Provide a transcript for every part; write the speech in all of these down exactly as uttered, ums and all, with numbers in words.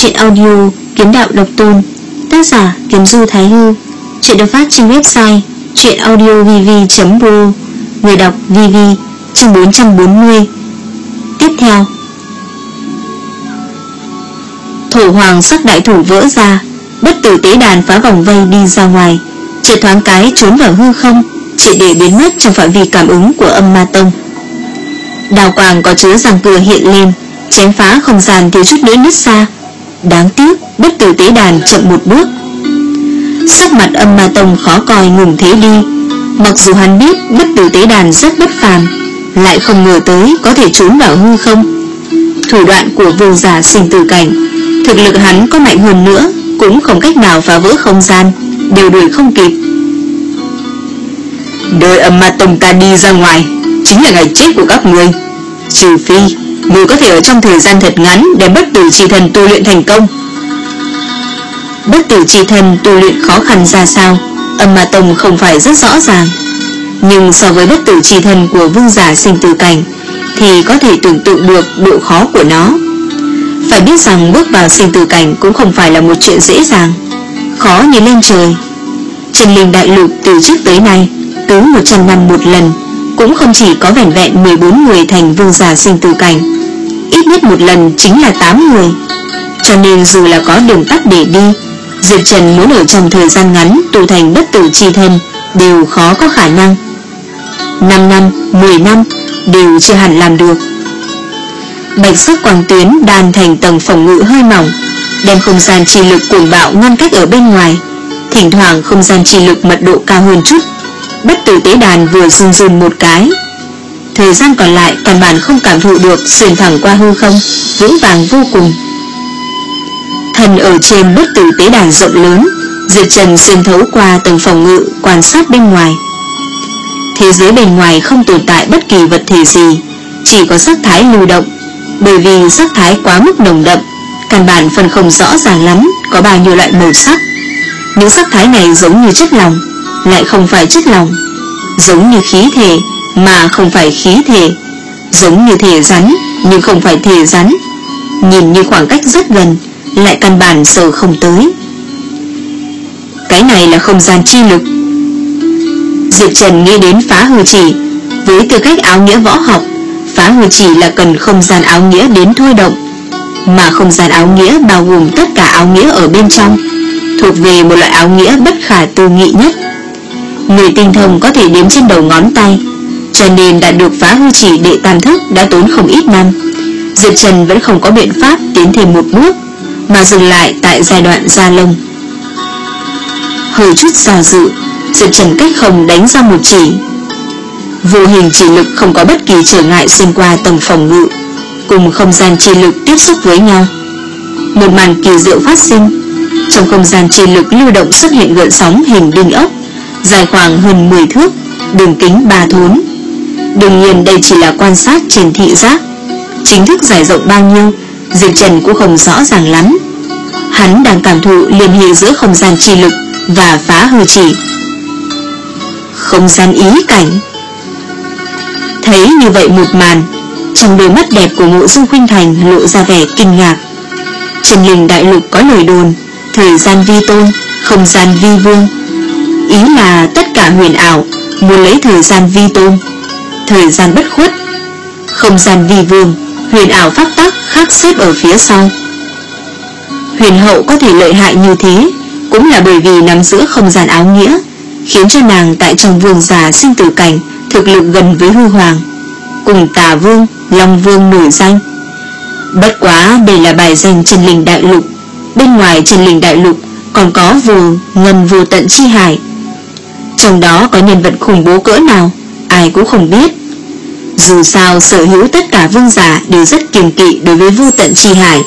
Truyện audio Kiếm Đạo Độc Tôn. Tác giả Kiếm Du Thái Hư. Truyện được phát trên website truyện audio v v chấm pro. Người đọc vê vê. Chương bốn trăm bốn mươi. Tiếp theo. Thổ hoàng sắc đại thủ vỡ ra, bất tử tế đàn phá vòng vây đi ra ngoài, chỉ thoáng cái trốn vào hư không, chỉ để biến mất trong phạm vi cảm ứng của Âm Ma Tông. Đào quang có chứa răng cưa hiện lên, chém phá không gian thiếu chút nữa nứt ra. Đáng tiếc bất tử tế đàn chậm một bước. Sắc mặt Âm Ma Tông khó coi ngừng thế đi. Mặc dù hắn biết bất tử tế đàn rất bất phàm, lại không ngờ tới có thể trốn vào hư không. Thủ đoạn của vương giả sinh tử cảnh, thực lực hắn có mạnh hơn nữa cũng không cách nào phá vỡ không gian, đều đuổi không kịp. Đời Âm Ma Tông ta đi ra ngoài chính là ngày chết của các ngươi, trừ phi ngươi có thể ở trong thời gian thật ngắn để bất tử chi thần tu luyện thành công. Bất tử chi thần tu luyện khó khăn ra sao, Âm Ma Tông không phải rất rõ ràng, nhưng so với bất tử chi thần của vương giả sinh tử cảnh thì có thể tưởng tượng được độ khó của nó. Phải biết rằng bước vào sinh tử cảnh cũng không phải là một chuyện dễ dàng, khó như lên trời. Chân linh đại lục từ trước tới nay cứ một trăm năm một lần, cũng không chỉ có vẻn vẹn mười bốn người thành vương giả sinh tử cảnh, ít nhất một lần chính là tám người. Cho nên dù là có đường tắt để đi, Diệp Trần muốn ở trong thời gian ngắn tu thành bất tử chi thân đều khó có khả năng. Năm năm, mười năm đều chưa hẳn làm được. Bạch sắc quang tuyến đan thành tầng phòng ngự hơi mỏng, đem không gian chi lực cuồng bạo ngăn cách ở bên ngoài. Thỉnh thoảng không gian chi lực mật độ cao hơn chút, bất tử tế đàn vừa run run một cái. Thời gian còn lại căn bản không cảm thụ được, xuyên thẳng qua hư không, vững vàng vô cùng. Thần ở trên bất tử tế đàn rộng lớn, Diệp Trần xuyên thấu qua tầng phòng ngự quan sát bên ngoài. Thế giới bên ngoài không tồn tại bất kỳ vật thể gì, chỉ có sắc thái lưu động. Bởi vì sắc thái quá mức nồng đậm, căn bản phân không rõ ràng lắm có bao nhiêu loại màu sắc. Những sắc thái này giống như chất lỏng, lại không phải chất lỏng, giống như khí thể mà không phải khí thể, giống như thể rắn nhưng không phải thể rắn. Nhìn như khoảng cách rất gần, lại căn bản sờ không tới. Cái này là không gian chi lực. Diệp Trần nghĩ đến phá hư chỉ. Với tư cách áo nghĩa võ học, phá hư chỉ là cần không gian áo nghĩa đến thôi động, mà không gian áo nghĩa bao gồm tất cả áo nghĩa ở bên trong, thuộc về một loại áo nghĩa bất khả tư nghị nhất. Người tinh thông có thể đếm trên đầu ngón tay, cho nên đã được phá hư chỉ đệ tam thức đã tốn không ít năm. Diệp Trần vẫn không có biện pháp tiến thêm một bước, mà dừng lại tại giai đoạn da lông. Hơi chút do dự, Diệp Trần cách không đánh ra một chỉ. Vô hình chỉ lực không có bất kỳ trở ngại xuyên qua tầng phòng ngự, cùng không gian chi lực tiếp xúc với nhau. Một màn kỳ diệu phát sinh. Trong không gian chi lực lưu động xuất hiện gợn sóng hình đinh ốc, dài khoảng hơn mười thước, đường kính ba thốn. Đương nhiên đây chỉ là quan sát trên thị giác, chính thức giải rộng bao nhiêu Diệp Trần cũng không rõ ràng lắm. Hắn đang cảm thụ liên hệ giữa không gian chi lực và phá hư chỉ. Không gian ý cảnh. Thấy như vậy một màn, trong đôi mắt đẹp của Mộ Dương Khuynh Thành lộ ra vẻ kinh ngạc. Chân linh đại lục có lời đồn thời gian vi tôn, không gian vi vương, ý là tất cả huyền ảo muốn lấy thời gian vi tôn, thời gian bất khuất. Không gian vi vương, huyền ảo pháp tắc khác xếp ở phía sau. Huyền hậu có thể lợi hại như thế cũng là bởi vì nắm giữ không gian áo nghĩa, khiến cho nàng tại trong vương giả sinh tử cảnh thực lực gần với hư hoàng, cùng Tà Vương, Long Vương nổi danh. Bất quá đây là bài danh chân linh đại lục, bên ngoài chân linh đại lục còn có vô ngân vô tận chi hải. Trong đó có nhân vật khủng bố cỡ nào ai cũng không biết. Dù sao sở hữu tất cả vương giả đều rất kiêng kỵ đối với vô tận chi hải.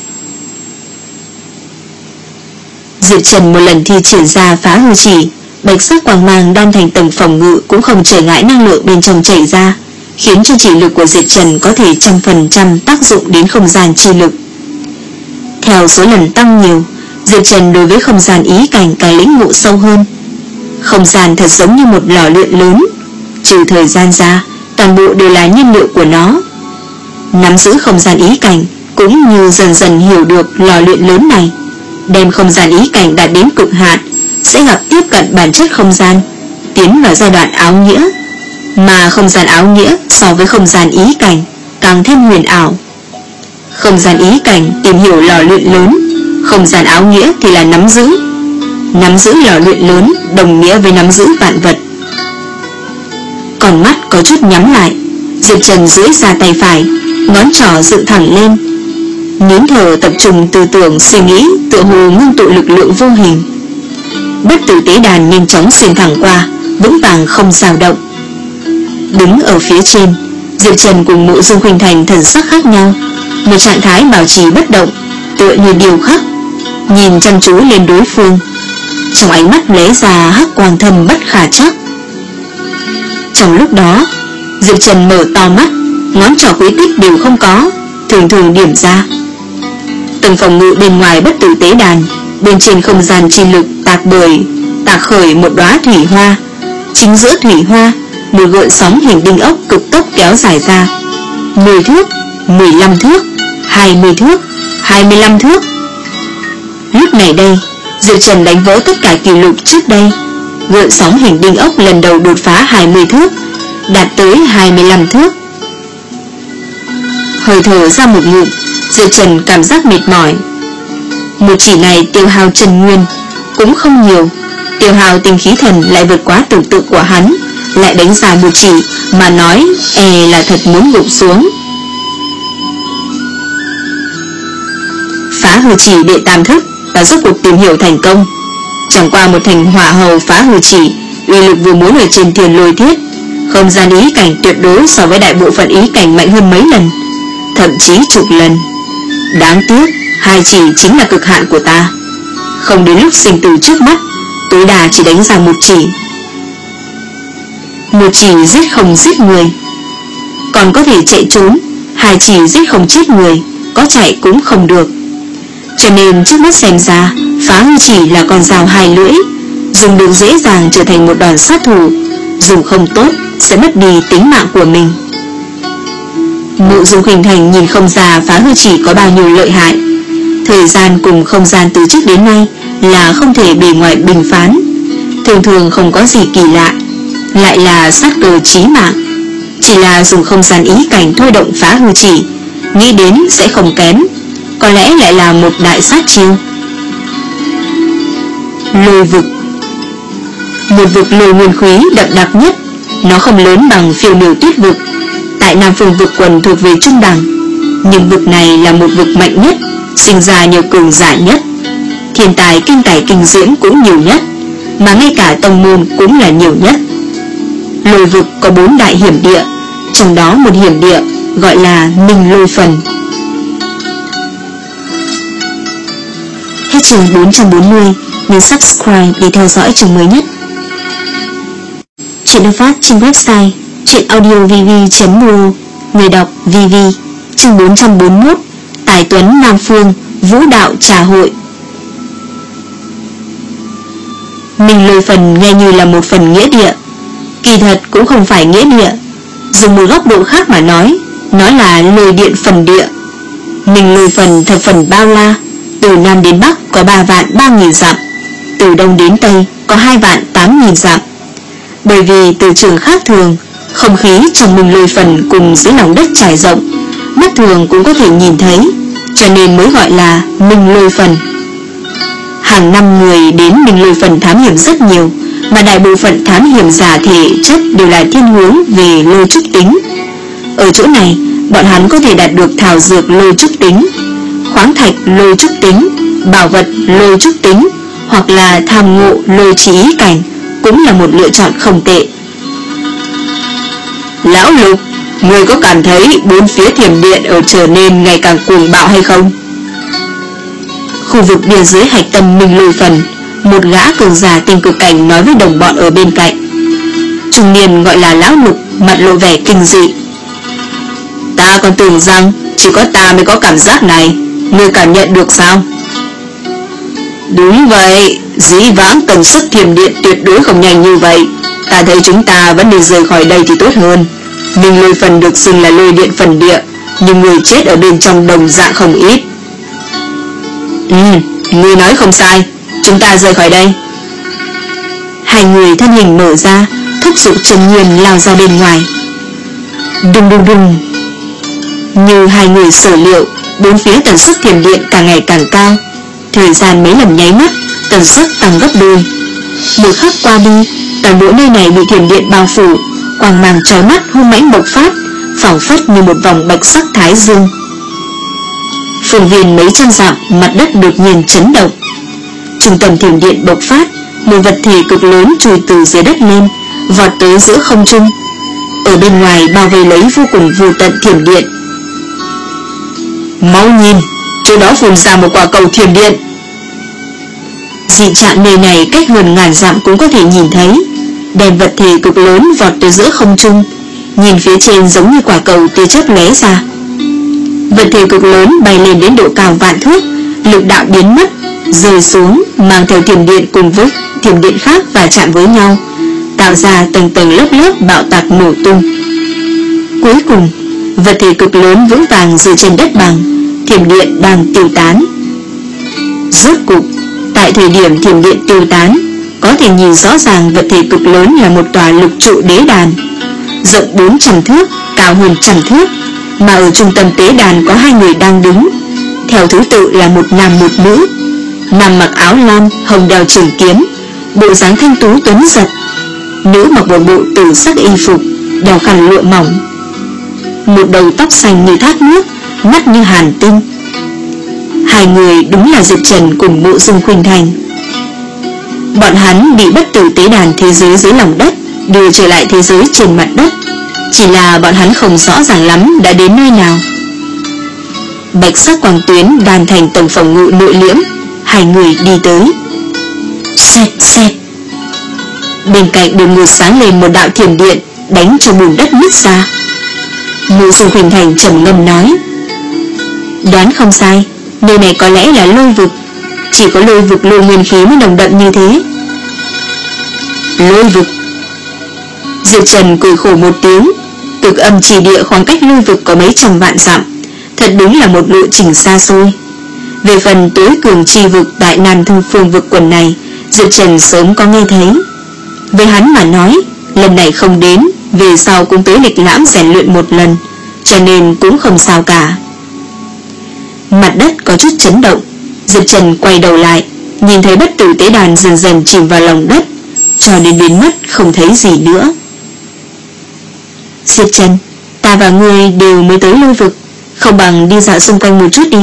Diệp Trần một lần thi triển ra phá hư chỉ, bạch sắc quang mang đan thành tầng phòng ngự cũng không trở ngại năng lượng bên trong chảy ra, khiến cho chỉ lực của Diệp Trần có thể trăm phần trăm tác dụng đến không gian chi lực. Theo số lần tăng nhiều, Diệp Trần đối với không gian ý cảnh càng lĩnh ngộ sâu hơn. Không gian thật giống như một lò luyện lớn, trừ thời gian ra, toàn bộ đều là nhiên liệu của nó. Nắm giữ không gian ý cảnh cũng như dần dần hiểu được lò luyện lớn này, đem không gian ý cảnh đạt đến cực hạn sẽ gặp tiếp cận bản chất không gian, tiến vào giai đoạn áo nghĩa, mà không gian áo nghĩa so với không gian ý cảnh càng thêm huyền ảo. Không gian ý cảnh tìm hiểu lò luyện lớn, không gian áo nghĩa thì là nắm giữ. Nắm giữ lò luyện lớn đồng nghĩa với nắm giữ vạn vật. Còn mắt có chút nhắm lại, Diệp Trần duỗi ra tay phải, ngón trỏ dựng thẳng lên, nín thở tập trung tư tưởng suy nghĩ, tựa hồ ngưng tụ lực lượng vô hình. Bất tử tế đàn nhanh chóng xuyên thẳng qua, vững vàng không dao động. Đứng ở phía trên, Diệp Trần cùng Mộ Dung Khuynh Thành thần sắc khác nhau, một trạng thái bảo trì bất động, tựa như điều khắc, nhìn chăm chú lên đối phương. Trong ánh mắt lóe ra hắc quang thâm bất khả trắc. Trong lúc đó, Diệp Trần mở to mắt, ngón trỏ quý tích đều không có, thường thường điểm ra. Từng phòng ngự bên ngoài bất tử tế đàn, bên trên không gian chi lực tạc bởi tạc khởi một đóa thủy hoa. Chính giữa thủy hoa, một gợn sóng hình đinh ốc cực tốc kéo dài ra, mười thước, mười lăm thước, hai mươi thước, hai mươi lăm thước. Lúc này đây, Diệp Trần đánh vỡ tất cả kỷ lục trước đây. Gợn sóng hình đinh ốc lần đầu đột phá hai mươi thước, đạt tới hai mươi lăm thước. Hơi thở ra một ngụm, Diệp Trần cảm giác mệt mỏi. Một chỉ này tiêu hao chân nguyên cũng không nhiều, tiêu hao tinh khí thần lại vượt quá tưởng tượng của hắn, lại đánh ra một chỉ mà nói e là thật muốn gục xuống. Phá hư chỉ đệ tam thức và rốt cuộc tìm hiểu thành công. Chẳng qua một thành hỏa hầu phá hư chỉ, uy lực vừa muốn ở trên thiên lôi thiết, không gian ý cảnh tuyệt đối so với đại bộ phận ý cảnh mạnh hơn mấy lần, thậm chí chục lần. Đáng tiếc, hai chỉ chính là cực hạn của ta. Không đến lúc sinh tử trước mắt, tối đa chỉ đánh ra một chỉ. Một chỉ giết không giết người, còn có thể chạy trốn. Hai chỉ giết không chết người, có chạy cũng không được. Cho nên trước mắt xem ra, phá hư chỉ là con dao hai lưỡi, dùng được dễ dàng trở thành một đòn sát thủ, dùng không tốt sẽ mất đi tính mạng của mình. Mộ Dung Khuynh Thành nhìn không ra phá hư chỉ có bao nhiêu lợi hại. Thời gian cùng không gian từ trước đến nay là không thể bề ngoài bình phán, thường thường không có gì kỳ lạ, lại là sát cơ chí mạng. Chỉ là dùng không gian ý cảnh thôi động phá hư chỉ, nghĩ đến sẽ không kém, có lẽ lại là một đại sát chiêu. Lôi vực, một vực lôi nguyên khí đậm đặc nhất, nó không lớn bằng phiêu miểu tuyết vực, tại Nam Phương vực quần thuộc về trung đẳng, nhưng vực này là một vực mạnh nhất, sinh ra nhiều cường giả nhất, thiên tài kinh tài kinh diễm cũng nhiều nhất, mà ngay cả tông môn cũng là nhiều nhất. Lôi vực có bốn đại hiểm địa, trong đó một hiểm địa gọi là Minh Lôi Phần. Hết chương bốn trăm bốn mươi, nhấn subscribe để theo dõi chương mới nhất. Chuyện được phát trên website chuyenaudiovv chấm ro. Người đọc vê vê. Chương bốn trăm bốn mươi mốt, Tài Tuấn Nam Phương Vũ Đạo Trà Hội. Minh Lôi Phần nghe như là một phần nghĩa địa, kỳ thật cũng không phải nghĩa địa. Dùng một góc độ khác mà nói, nó là lôi điện phần địa. Minh Lôi Phần thập phần bao la, từ Nam đến Bắc có ba vạn ba nghìn dặm, từ Đông đến Tây có hai vạn tám nghìn dặm. Bởi vì từ trường khác thường, không khí trong Minh Lôi Phần cùng dưới lòng đất trải rộng, mắt thường cũng có thể nhìn thấy, cho nên mới gọi là Minh Lôi Phần. Hàng năm người đến Minh Lôi Phần thám hiểm rất nhiều, mà đại bộ phận thám hiểm giả thể chất đều là thiên hướng về lôi trúc tính. Ở chỗ này, bọn hắn có thể đạt được thảo dược lôi trúc tính, khoáng thạch lôi trúc tính, bảo vật lôi trúc tính, hoặc là tham ngộ lôi trí ý cảnh, cũng là một lựa chọn không tệ. Lão Lục, người có cảm thấy bốn phía thiểm điện ở trở nên ngày càng cuồng bạo hay không? Khu vực biên giới hạch tâm Minh Lôi Phần, một gã cường giả tinh cực cảnh nói với đồng bọn ở bên cạnh. Trung niên gọi là Lão Lục, mặt lộ vẻ kinh dị. Ta còn tưởng rằng chỉ có ta mới có cảm giác này, ngươi cảm nhận được sao? Đúng vậy, dĩ vãng tần suất thiểm điện tuyệt đối không nhanh như vậy. Ta thấy chúng ta vẫn nên rời khỏi đây thì tốt hơn. Minh Lôi Phần được xưng là lôi điện phần địa, nhưng người chết ở bên trong đồng dạng không ít. Ừ, ngươi nói không sai, chúng ta rời khỏi đây. Hai người thân hình mở ra, thúc giục Trần Nguyên lao ra bên ngoài. Đùng đùng đùng. Như hai người sở liệu, bốn phía tần suất thiểm điện càng ngày càng cao. Thời gian mấy lần nháy mắt, tần suất tăng gấp đôi. Một khắc qua đi, toàn bộ nơi này bị thiểm điện bao phủ, quang mang chói mắt hung mãnh bộc phát, phảng phất như một vòng bạch sắc thái dương. Phương viên mấy trăm dặm, mặt đất đột nhiên chấn động. Trung tâm thiểm điện bộc phát, một vật thể cực lớn trồi từ dưới đất lên, vọt tới giữa không trung. Ở bên ngoài bao vây lấy vô cùng vô tận thiểm điện. Mau nhìn, chỗ đó phun ra một quả cầu thiểm điện. Dị trạng nơi này cách hơn ngàn dặm cũng có thể nhìn thấy. Đèn vật thể cực lớn vọt tới giữa không trung, nhìn phía trên giống như quả cầu tia chớp lóe ra. Vật thể cực lớn bay lên đến độ cao vạn thước, lực đạo biến mất, rơi xuống, mang theo thiểm điện cùng với thiểm điện khác và chạm với nhau, tạo ra tầng tầng lớp lớp bạo tạc nổ tung. Cuối cùng, vật thể cực lớn vững vàng rơi trên đất bằng, thiểm điện đang tiêu tán. Rốt cục, tại thời điểm thiểm điện tiêu tán, có thể nhìn rõ ràng vật thể cực lớn là một tòa lục trụ đế đàn, rộng bốn trăm thước, cao hơn trăm thước, mà ở trung tâm tế đàn có hai người đang đứng, theo thứ tự là một nam một nữ. Nam mặc áo lam, hồng đeo trường kiếm, bộ dáng thanh tú tuấn giật. Nữ mặc một bộ tử sắc y phục, đeo khăn lụa mỏng, một đầu tóc xanh như thác nước, mắt như hàn tinh. Hai người đúng là Diệp Trần cùng Mộ Dung Khuynh Thành. Bọn hắn bị bất tử tế đàn thế giới dưới lòng đất đưa trở lại thế giới trên mặt đất, chỉ là bọn hắn không rõ ràng lắm đã đến nơi nào. Bạch sắc quang tuyến đan thành tầng phòng ngự nội liễm. Hai người đi tới. Xẹt xẹt. Bên cạnh đột ngột sáng lên một đạo thiểm điện, đánh cho bùn đất nứt ra. Mộ Dung Khuynh Thành trầm ngâm nói: đoán không sai, nơi này có lẽ là lôi vực. Chỉ có lôi vực lôi nguyên khí mới nồng đậm như thế. Lôi vực. Diệp Trần cười khổ một tiếng. Cực âm chỉ địa khoảng cách lôi vực có mấy trăm vạn dặm, thật đúng là một lộ trình xa xôi. Về phần tối cường chi vực tại Nam Thư Phương vực quần này, Diệp Trần sớm có nghe thấy. Với hắn mà nói, lần này không đến, về sau cũng tới lịch lãm rèn luyện một lần, cho nên cũng không sao cả. Mặt đất có chút chấn động. Diệp Trần quay đầu lại, nhìn thấy bất tử tế đàn dần dần chìm vào lòng đất, cho đến biến mất không thấy gì nữa. Diệp Trần, ta và ngươi đều mới tới lôi vực, không bằng đi dạo xung quanh một chút đi.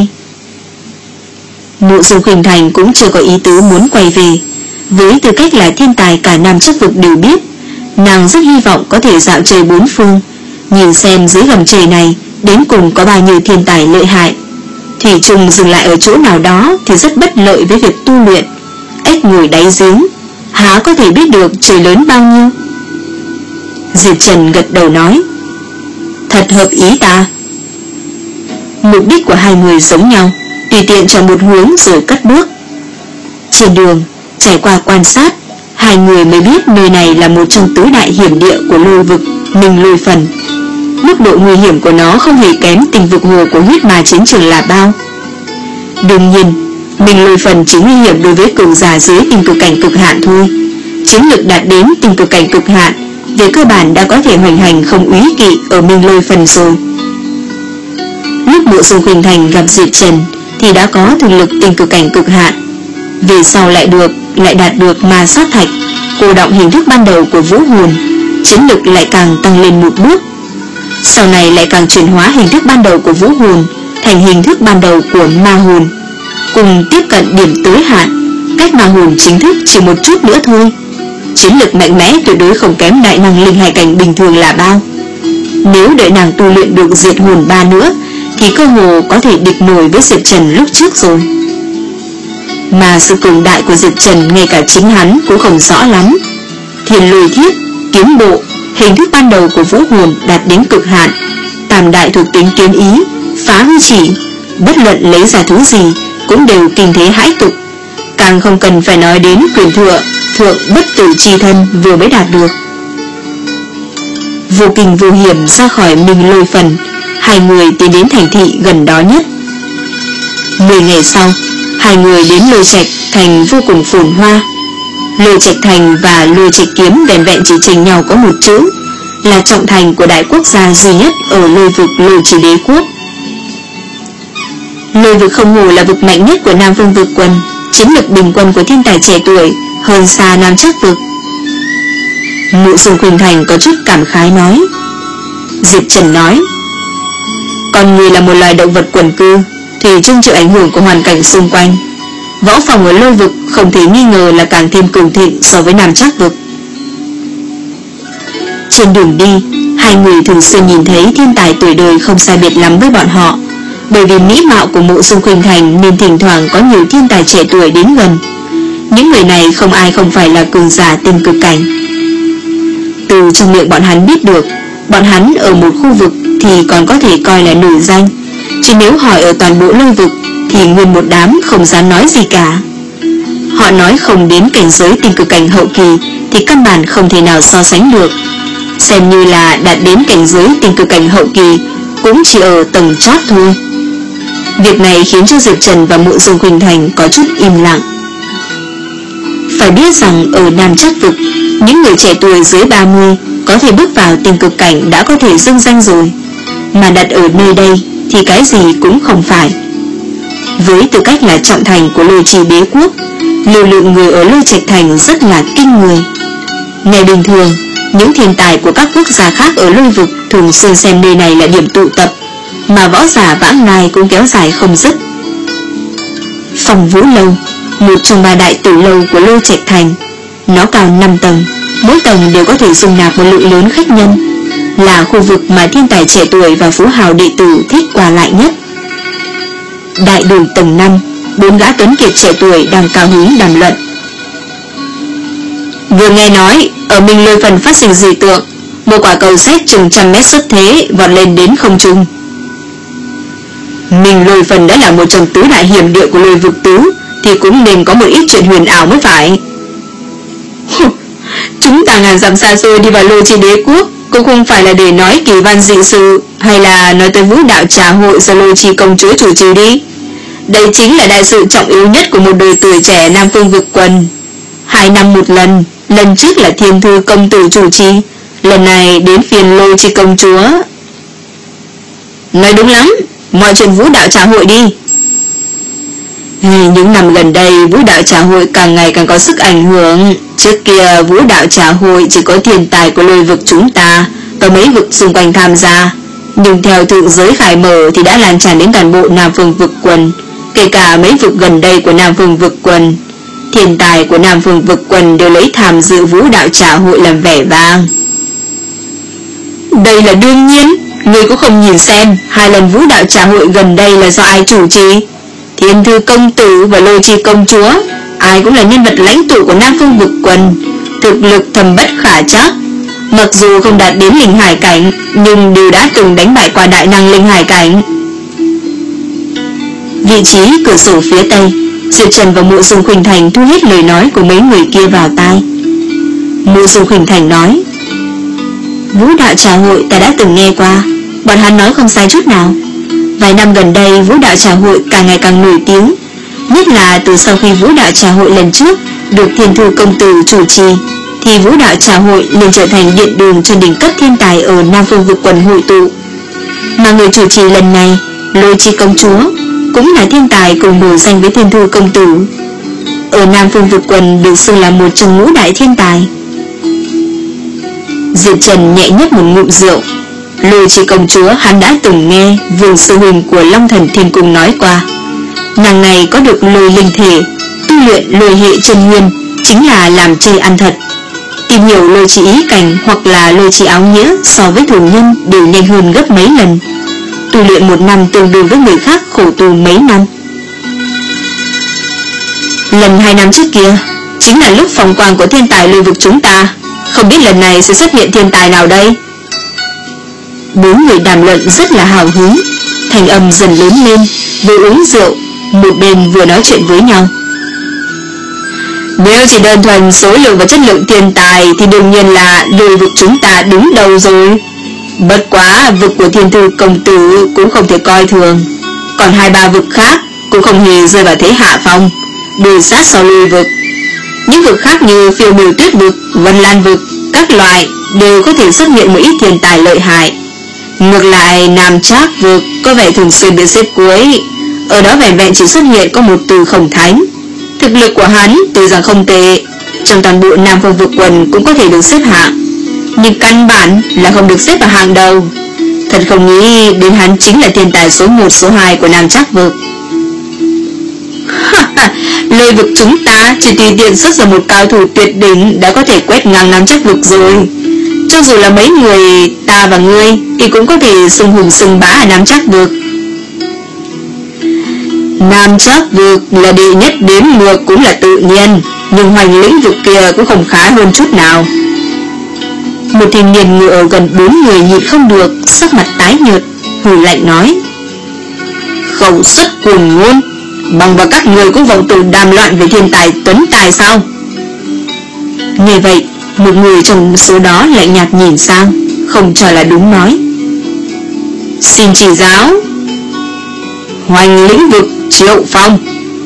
Mộ Dung Khuynh Thành cũng chưa có ý tứ muốn quay về. Với tư cách là thiên tài cả Nam Chức vực đều biết, nàng rất hy vọng có thể dạo chơi bốn phương, nhìn xem dưới gầm trời này đến cùng có bao nhiêu thiên tài lợi hại. Thủy chung dừng lại ở chỗ nào đó thì rất bất lợi với việc tu luyện. Ếch ngồi đáy giếng, há có thể biết được trời lớn bao nhiêu. Diệp Trần gật đầu nói: thật hợp ý ta. Mục đích của hai người giống nhau, tùy tiện chọn một hướng rồi cất bước. Trên đường, trải qua quan sát, hai người mới biết nơi này là một trong tứ đại hiểm địa của lôi vực Minh Lôi Phần. Mức độ nguy hiểm của nó không hề kém tình vực hồ của huyết ma chiến trường là bao. Đương nhiên, Minh Lôi Phần chỉ nguy hiểm đối với cường giả dưới tình cực cảnh cực hạn thôi. Chiến lực đạt đến tình cực cảnh cực hạn, về cơ bản đã có thể hoành hành không úy kỵ ở Minh Lôi Phần rồi. Lúc Mộ Dung Khuynh Thành gặp Diệp Trần thì đã có thực lực tình cực cảnh cực hạn, về sau lại được lại đạt được ma sát thạch, cô động hình thức ban đầu của vũ hồn, chiến lực lại càng tăng lên một bước. Sau này lại càng chuyển hóa hình thức ban đầu của vũ hồn thành hình thức ban đầu của ma hồn, cùng tiếp cận điểm tối hạn, cách ma hồn chính thức chỉ một chút nữa thôi. Chiến lực mạnh mẽ tuyệt đối không kém đại năng linh hải cảnh bình thường là bao. Nếu đợi nàng tu luyện được diệt hồn ba nữa thì cơ hồ có thể địch nổi với Diệp Trần lúc trước rồi. Mà sự cường đại của Diệp Trần ngay cả chính hắn cũng không rõ lắm. Thiên lôi thiết, kiếm bộ, hình thức ban đầu của vũ hồn đạt đến cực hạn, tam đại thuộc tính kiếm ý, phá hư chỉ, bất luận lấy ra thứ gì cũng đều kinh thế hãi tục. Càng không cần phải nói đến quyền thừa thượng bất tử chi thân vừa mới đạt được. Vô kinh vô hiểm ra khỏi Minh Lôi Phần, hai người tiến đến thành thị gần đó nhất. Mười ngày sau, hai người đến Lôi Trạch thành vô cùng phồn hoa. Lôi Trạch thành và Lôi Trạch kiếm vẻn vẹn chỉ chênh nhau có một chữ, là trọng thành của đại quốc gia duy nhất ở lôi vực Lôi Trì Đế quốc. Lôi vực không hổ là vực mạnh nhất của Nam Phương vực quân, chiến lược bình quân của thiên tài trẻ tuổi hơn xa Nam Trác vực. Mộ Dung Khuynh Thành có chút cảm khái nói. Diệp Trần nói, con người là một loài động vật quần cư, thì chung chịu ảnh hưởng của hoàn cảnh xung quanh. Võ phòng ở lôi vực không thể nghi ngờ là càng thêm cường thịnh so với Nam Trác vực. Trên đường đi, hai người thường xuyên nhìn thấy thiên tài tuổi đời không sai biệt lắm với bọn họ. Bởi vì mỹ mạo của Mộ Dung Khuynh Thành nên thỉnh thoảng có nhiều thiên tài trẻ tuổi đến gần. Những người này không ai không phải là cường giả tinh cực cảnh. Từ trong miệng bọn hắn biết được, bọn hắn ở một khu vực thì còn có thể coi là nổi danh, chứ nếu hỏi ở toàn bộ lôi vực thì nguyên một đám không dám nói gì cả. Họ nói không đến cảnh giới tinh cực cảnh hậu kỳ thì căn bản không thể nào so sánh được. Xem như là đạt đến cảnh giới tinh cực cảnh hậu kỳ cũng chỉ ở tầng chót thôi. Việc này khiến cho Diệp Trần và Mộ Dung Khuynh Thành có chút im lặng. Phải biết rằng ở Nam Trác vực, những người trẻ tuổi dưới ba mươi có thể bước vào tinh cực cảnh đã có thể xưng danh rồi, mà đặt ở nơi đây thì cái gì cũng không phải. Với tư cách là trọng thành của Lôi Trì Đế quốc, lưu lượng người ở Lôi Trạch thành rất là kinh người. Ngày bình thường, những thiên tài của các quốc gia khác ở lôi vực thường xuyên xem nơi này là điểm tụ tập, mà võ giả vãng lai cũng kéo dài không dứt. Phòng Vũ Lâu, một trong ba đại tử lâu của Lôi Trạch thành, nó cao năm tầng, mỗi tầng đều có thể dung nạp một lượng lớn khách nhân, là khu vực mà thiên tài trẻ tuổi và phú hào đệ tử thích qua lại nhất. Đại đường tầng năm, bốn gã tuấn kiệt trẻ tuổi đang cao hứng đàm luận. Vừa nghe nói ở Minh Lôi phần phát sinh dị tượng, một quả cầu sét chừng trăm mét xuất thế vọt lên đến không trung. Minh Lôi phần đã là một trong tứ đại hiểm địa của lôi vực tứ, thì cũng nên có một ít chuyện huyền ảo mới phải. Chúng ta ngàn dặm xa xôi đi vào Lôi Trì Đế quốc cũng không phải là để nói kỳ văn dị sự, hay là nói tới vũ đạo trà hội do Lôi Trì công chúa chủ trì đi. Đây chính là đại sự trọng yếu nhất của một đời tuổi trẻ Nam Phương vực quần. Hai năm một lần, lần trước là Thiên Thư công tử chủ trì, lần này đến phiên Lôi Trì công chúa. Nói đúng lắm, mọi chuyện vũ đạo trà hội đi. Những năm gần đây, vũ đạo trà hội càng ngày càng có sức ảnh hưởng. Trước kia vũ đạo trà hội chỉ có thiên tài của lôi vực chúng ta và mấy vực xung quanh tham gia, nhưng theo thượng giới khai mở thì đã lan tràn đến toàn bộ Nam Phương vực quần, kể cả mấy vực gần đây của Nam Phương vực quần. Thiên tài của Nam Phương vực quần đều lấy tham dự vũ đạo trà hội làm vẻ vang. Đây là đương nhiên, người cũng không nhìn xem hai lần vũ đạo trà hội gần đây là do ai chủ trì. Thiên Thư công tử và Lôi Trì công chúa, ai cũng là nhân vật lãnh tụ của Nam Phương vực quần, thực lực thầm bất khả trắc. Mặc dù không đạt đến linh hải cảnh, nhưng đều đã từng đánh bại qua đại năng linh hải cảnh. Vị trí cửa sổ phía tây, Diệp Trần và Mộ Dung Khuynh Thành thu hết lời nói của mấy người kia vào tai. Mộ Dung Khuynh Thành nói, vũ đạo trà hội ta đã từng nghe qua, bọn hắn nói không sai chút nào. Vài năm gần đây vũ đạo trà hội càng ngày càng nổi tiếng, nhất là từ sau khi vũ đạo trà hội lần trước được Thiên Thư công tử chủ trì, thì vũ đạo trà hội liền trở thành điện đường cho đỉnh cấp thiên tài ở Nam Phương vực quần hội tụ. Mà người chủ trì lần này, Lôi Trì công chúa, cũng là thiên tài cùng nổi danh với Thiên Thư công tử, ở Nam Phương vực quần được xưng là một trong ngũ đại thiên tài. Diệp Trần nhẹ nhấp một ngụm rượu. Lôi Trì công chúa hắn đã từng nghe Vương sư huynh của Long Thần Thiên Cung nói qua, nàng này có được lôi linh thể, tu luyện lôi hệ chân nguyên chính là làm chơi ăn thật. Tìm hiểu lôi trì ý cảnh hoặc là lôi trì áo nghĩa so với thường nhân đều nhanh hơn gấp mấy lần. Tu luyện một năm tương đương với người khác khổ tu mấy năm. Lần hai năm trước kia chính là lúc phong quang của thiên tài lôi vực chúng ta, không biết lần này sẽ xuất hiện thiên tài nào đây. Bốn người đàm luận rất là hào hứng, thành âm dần lớn lên, vừa uống rượu, một bên vừa nói chuyện với nhau. Nếu chỉ đơn thuần số lượng và chất lượng thiên tài thì đương nhiên là lôi vực chúng ta đứng đầu rồi. Bất quá vực của Thiên Thư công tử cũng không thể coi thường, còn hai ba vực khác cũng không hề rơi vào thế hạ phong, đều sát sau lui vực. Những vực khác như Phiêu Miểu Tuyết vực, Vân Lan vực, các loại đều có thể xuất hiện một ít thiên tài lợi hại. Ngược lại Nam Trác vực có vẻ thường xuyên bị xếp cuối, ở đó vẻn vẹn chỉ xuất hiện có một Từ Không Thánh. Thực lực của hắn tuy rằng không tệ, trong toàn bộ Nam Phương vực quần cũng có thể được xếp hạng, nhưng căn bản là không được xếp vào hàng đầu. Thật không nghĩ đến hắn chính là thiên tài số một số hai của Nam Trác vực. Lôi vực chúng ta chỉ tùy tiện xuất ra một cao thủ tuyệt đỉnh đã có thể quét ngang Nam Trác vực rồi. Cho dù là mấy người ta và ngươi thì cũng có thể xưng hùng xưng bá ở Nam Trác vực. Nam Trác vực là đệ nhất đếm ngược cũng là tự nhiên, nhưng Hoành Lĩnh vực kia cũng không khá hơn chút nào. Một thanh niên ngựa gần bốn người nhịn không được, sắc mặt tái nhợt, hừ lạnh nói: khẩu xuất cuồng ngôn, bằng vào các người cũng vọng tưởng đàm loạn về thiên tài tuấn tài sao? Nghe vậy, một người trong số đó lạnh nhạt nhìn sang, không cho là đúng nói: xin chỉ giáo. Hoành Lĩnh vực Triệu Phong.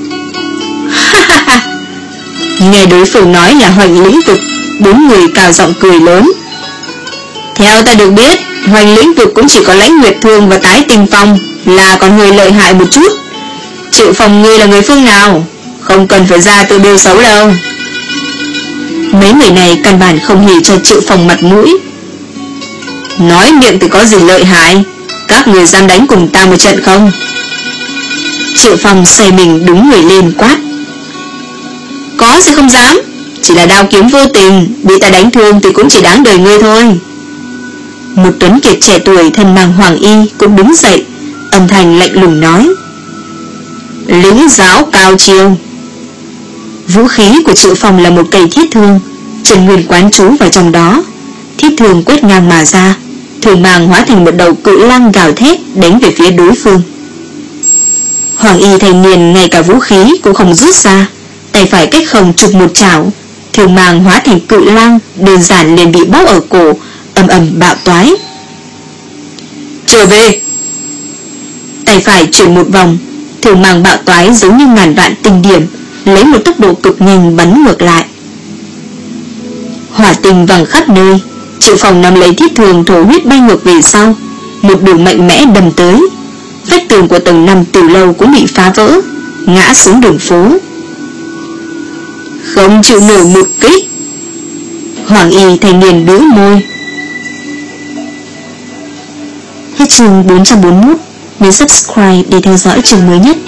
Nghe đối phương nói là Hoành Lĩnh vực, bốn người cao giọng cười lớn. Theo ta được biết, Hoành Lĩnh vực cũng chỉ có Lãnh Nguyệt Thương và Tái Tinh Phong là còn hơi lợi hại một chút. Triệu Phong ngươi là người phương nào? Không cần phải ra tự bêu xấu đâu. Mấy người này căn bản không hề cho Triệu Phong mặt mũi. Nói miệng thì có gì lợi hại, các người dám đánh cùng ta một trận không? Triệu Phong xoay mình đứng người lên quát: có gì không dám, chỉ là đao kiếm vô tình, bị ta đánh thương thì cũng chỉ đáng đời ngươi thôi. Một tuấn kiệt trẻ tuổi thân mang hoàng y cũng đứng dậy, âm thanh lạnh lùng nói: lĩnh giáo cao chiêu. Vũ khí của Triệu Phong là một cây thiết thương, Trần Nguyên quán trú vào trong đó. Thiết thương quét ngang mà ra, thường mang hóa thành một đầu cự lang gào thét đánh về phía đối phương. Hoàng y thanh niên ngay cả vũ khí cũng không rút ra, tay phải cách không chụp một chảo, thường mang hóa thành cự lang đơn giản liền bị bóp ở cổ, ầm ầm bạo toái. Trở về. Tay phải chuyển một vòng, thường mang bạo toái giống như ngàn vạn tinh điểm, lấy một tốc độ cực nhanh bắn ngược lại. Hỏa tinh văng khắp nơi, Triệu Phong nắm lấy thiết thường thổ huyết bay ngược về sau, một đường mạnh mẽ đâm tới. Vách tường của tầng năm từ lâu cũng bị phá vỡ, ngã xuống đường phố. Không chịu nổi một kích. Hoàng y thanh niên bĩu môi. Hết chương bốn trăm bốn mươi mốt. Nhớ subscribe để theo dõi chương mới nhất.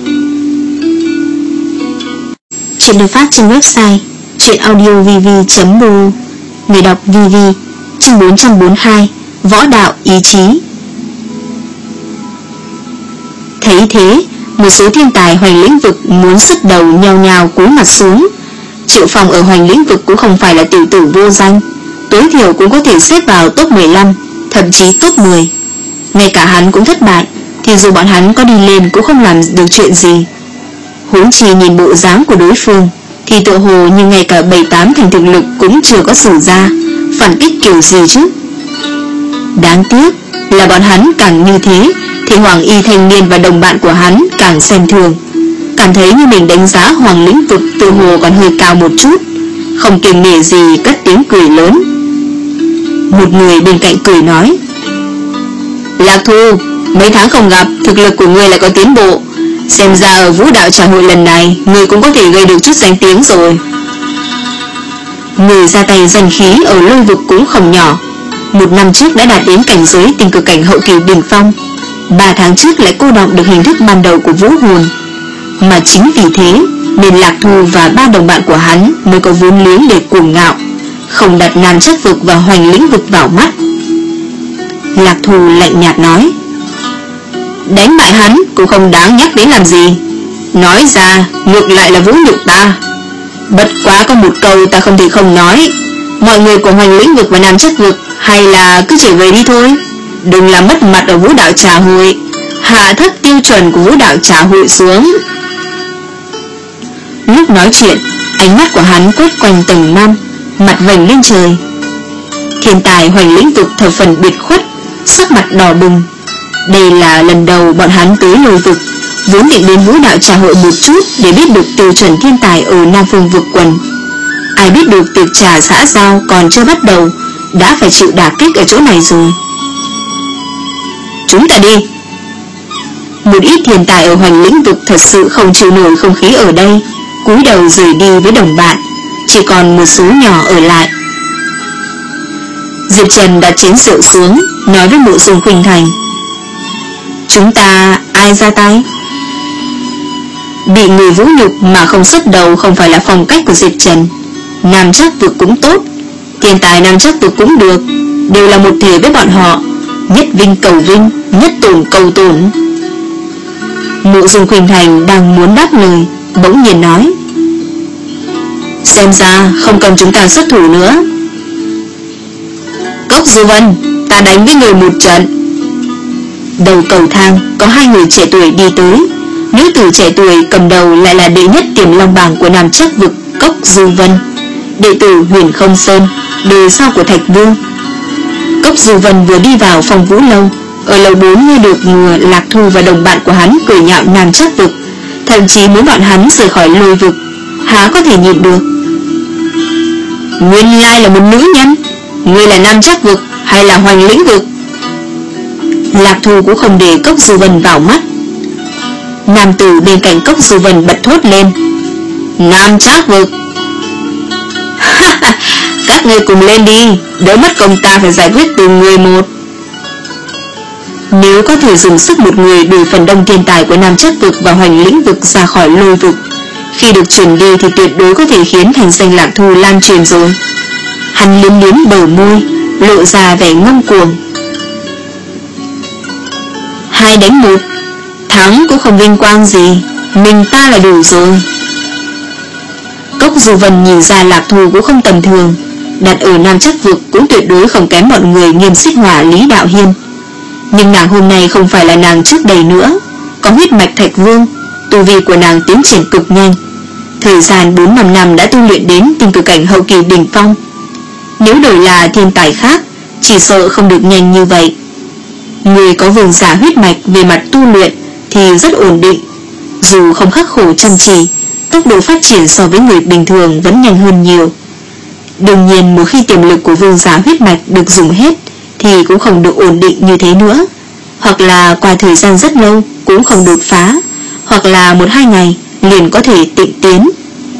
Chuyện được phát trên website chuyenaudiovv chấm bu. Người đọc vê vê. Chương bốn trăm bốn mươi hai. Võ đạo ý chí. Thấy thế, một số thiên tài Hoành Lĩnh vực muốn sứt đầu nhao nhao cúi mặt xuống. Triệu Phong ở Hoành Lĩnh vực cũng không phải là tiểu tử vô danh, tối thiểu cũng có thể xếp vào top mười lăm, thậm chí top mười. Ngay cả hắn cũng thất bại, thì dù bọn hắn có đi lên cũng không làm được chuyện gì. Huống chi nhìn bộ dáng của đối phương thì tựa hồ như ngay cả bảy tám thành thực lực cũng chưa có sử ra, phản kích kiểu gì chứ. Đáng tiếc là bọn hắn càng như thế thì Hoàng y thanh niên và đồng bạn của hắn càng xem thường, cảm thấy như mình đánh giá Hoàng Lĩnh vực tự hồ còn hơi cao một chút, không kiêng nể gì cất tiếng cười lớn. Một người bên cạnh cười nói: Lạc Thu, mấy tháng không gặp, thực lực của ngươi lại có tiến bộ, xem ra ở vũ đạo trà hội lần này ngươi cũng có thể gây được chút danh tiếng rồi. Người ra tay danh khí ở lôi vực cũng không nhỏ, một năm trước đã đạt đến cảnh giới tình cực cảnh hậu kỳ đỉnh phong, ba tháng trước lại cô đọng được hình thức ban đầu của vũ hồn. Mà chính vì thế nên Lạc Thu và ba đồng bạn của hắn mới có vốn liếng để cuồng ngạo, không đặt Nam Trác vực và Hoành Lĩnh vực vào mắt. Lạc Thu lạnh nhạt nói: đánh bại hắn cũng không đáng nhắc đến làm gì, nói ra ngược lại là vũ nhục ta. Bất quá có một câu ta không thể không nói, mọi người của Hoành Lĩnh vực và Nam Trác vực hay là cứ trở về đi thôi, đừng làm mất mặt ở vũ đạo trà hội, hạ thấp tiêu chuẩn của vũ đạo trà hội xuống. Lúc nói chuyện, ánh mắt của hắn quét quanh tầng năm, mặt vành lên trời. Thiên tài Hoành Lĩnh vực thập phần biệt khuất sắc mặt đỏ bừng. Đây là lần đầu bọn hắn tới Lôi Vực, vốn định đến vũ đạo trà hội một chút để biết được tiêu chuẩn thiên tài ở Nam Phương Vực Quần. Ai biết được tiệc trà xã giao còn chưa bắt đầu đã phải chịu đả kích ở chỗ này rồi. Chúng ta đi. Một ít thiên tài ở Hoành Lĩnh Vực thật sự không chịu nổi không khí ở đây, cúi đầu rời đi với đồng bạn, chỉ còn một số nhỏ ở lại. Diệp Trần đặt chén rượu xuống, nói với Mộ Dung Khuynh Thành: chúng ta ai ra tay? Bị người vũ nhục mà không xuất đầu không phải là phong cách của Diệp Trần. Nam Trác Vực cũng tốt, thiên tài Nam Trác Vực cũng được, đều là một thể với bọn họ, nhất vinh cầu vinh, nhất tổn cầu tổn. Mộ Dung Khuynh Thành đang muốn đáp lời, bỗng nhiên nói: xem ra không cần chúng ta xuất thủ nữa. Cốc Du Vân, ta đánh với người một trận. Đầu cầu thang có hai người trẻ tuổi đi tới. Nữ tử trẻ tuổi cầm đầu lại là đệ nhất Tiềm Long bảng của Nam Trác Vực, Cốc Du Vân, đệ tử Huyền Không Sơn, đời sau của Thạch Vương. Cốc Du Vân vừa đi vào Phong Vũ Lâu, ở lầu bốn nghe được ngừa Lạc Thu và đồng bạn của hắn cười nhạo Nam Trác Vực, thậm chí muốn bọn hắn rời khỏi Lôi Vực, há có thể nhịn được. Nguyên lai là một nữ nhân, ngươi là Nam Trác Vực hay là Hoành Lĩnh Vực? Lạc Thu cũng không để Cốc Du Vân vào mắt. Nam tử bên cạnh Cốc Du Vân bật thốt lên: Nam Trác Vực. Các ngươi cùng lên đi, đỡ mất công ta phải giải quyết từng người một. Nếu có thể dùng sức một người đuổi phần đông thiên tài của Nam Trác Vực và Hoành Lĩnh Vực ra khỏi Lôi Vực, khi được chuyển đi thì tuyệt đối có thể khiến thành danh Lạc Thu lan truyền rồi. Hắn liếm liếm bờ môi, lộ ra vẻ ngông cuồng. Hai đánh một, thắng cũng không vinh quang gì, mình ta là đủ rồi. Cốc Du Vân nhìn ra Lạc Thu cũng không tầm thường, đặt ở Nam Trác Vực cũng tuyệt đối không kém bọn người Nghiêm Xích Hỏa, Lý Đạo Hiên. Nhưng nàng hôm nay không phải là nàng trước đây nữa, có huyết mạch Thạch Vương, tu vi của nàng tiến triển cực nhanh. Thời gian bốn năm năm đã tu luyện đến tinh cực cảnh hậu kỳ đỉnh phong. Nếu đổi là thiên tài khác, chỉ sợ không được nhanh như vậy. Người có vương giả huyết mạch về mặt tu luyện thì rất ổn định, dù không khắc khổ chăm chỉ, tốc độ phát triển so với người bình thường vẫn nhanh hơn nhiều. Đương nhiên một khi tiềm lực của vương giả huyết mạch được dùng hết thì cũng không được ổn định như thế nữa, hoặc là qua thời gian rất lâu cũng không đột phá, hoặc là một hai ngày liền có thể tịnh tiến.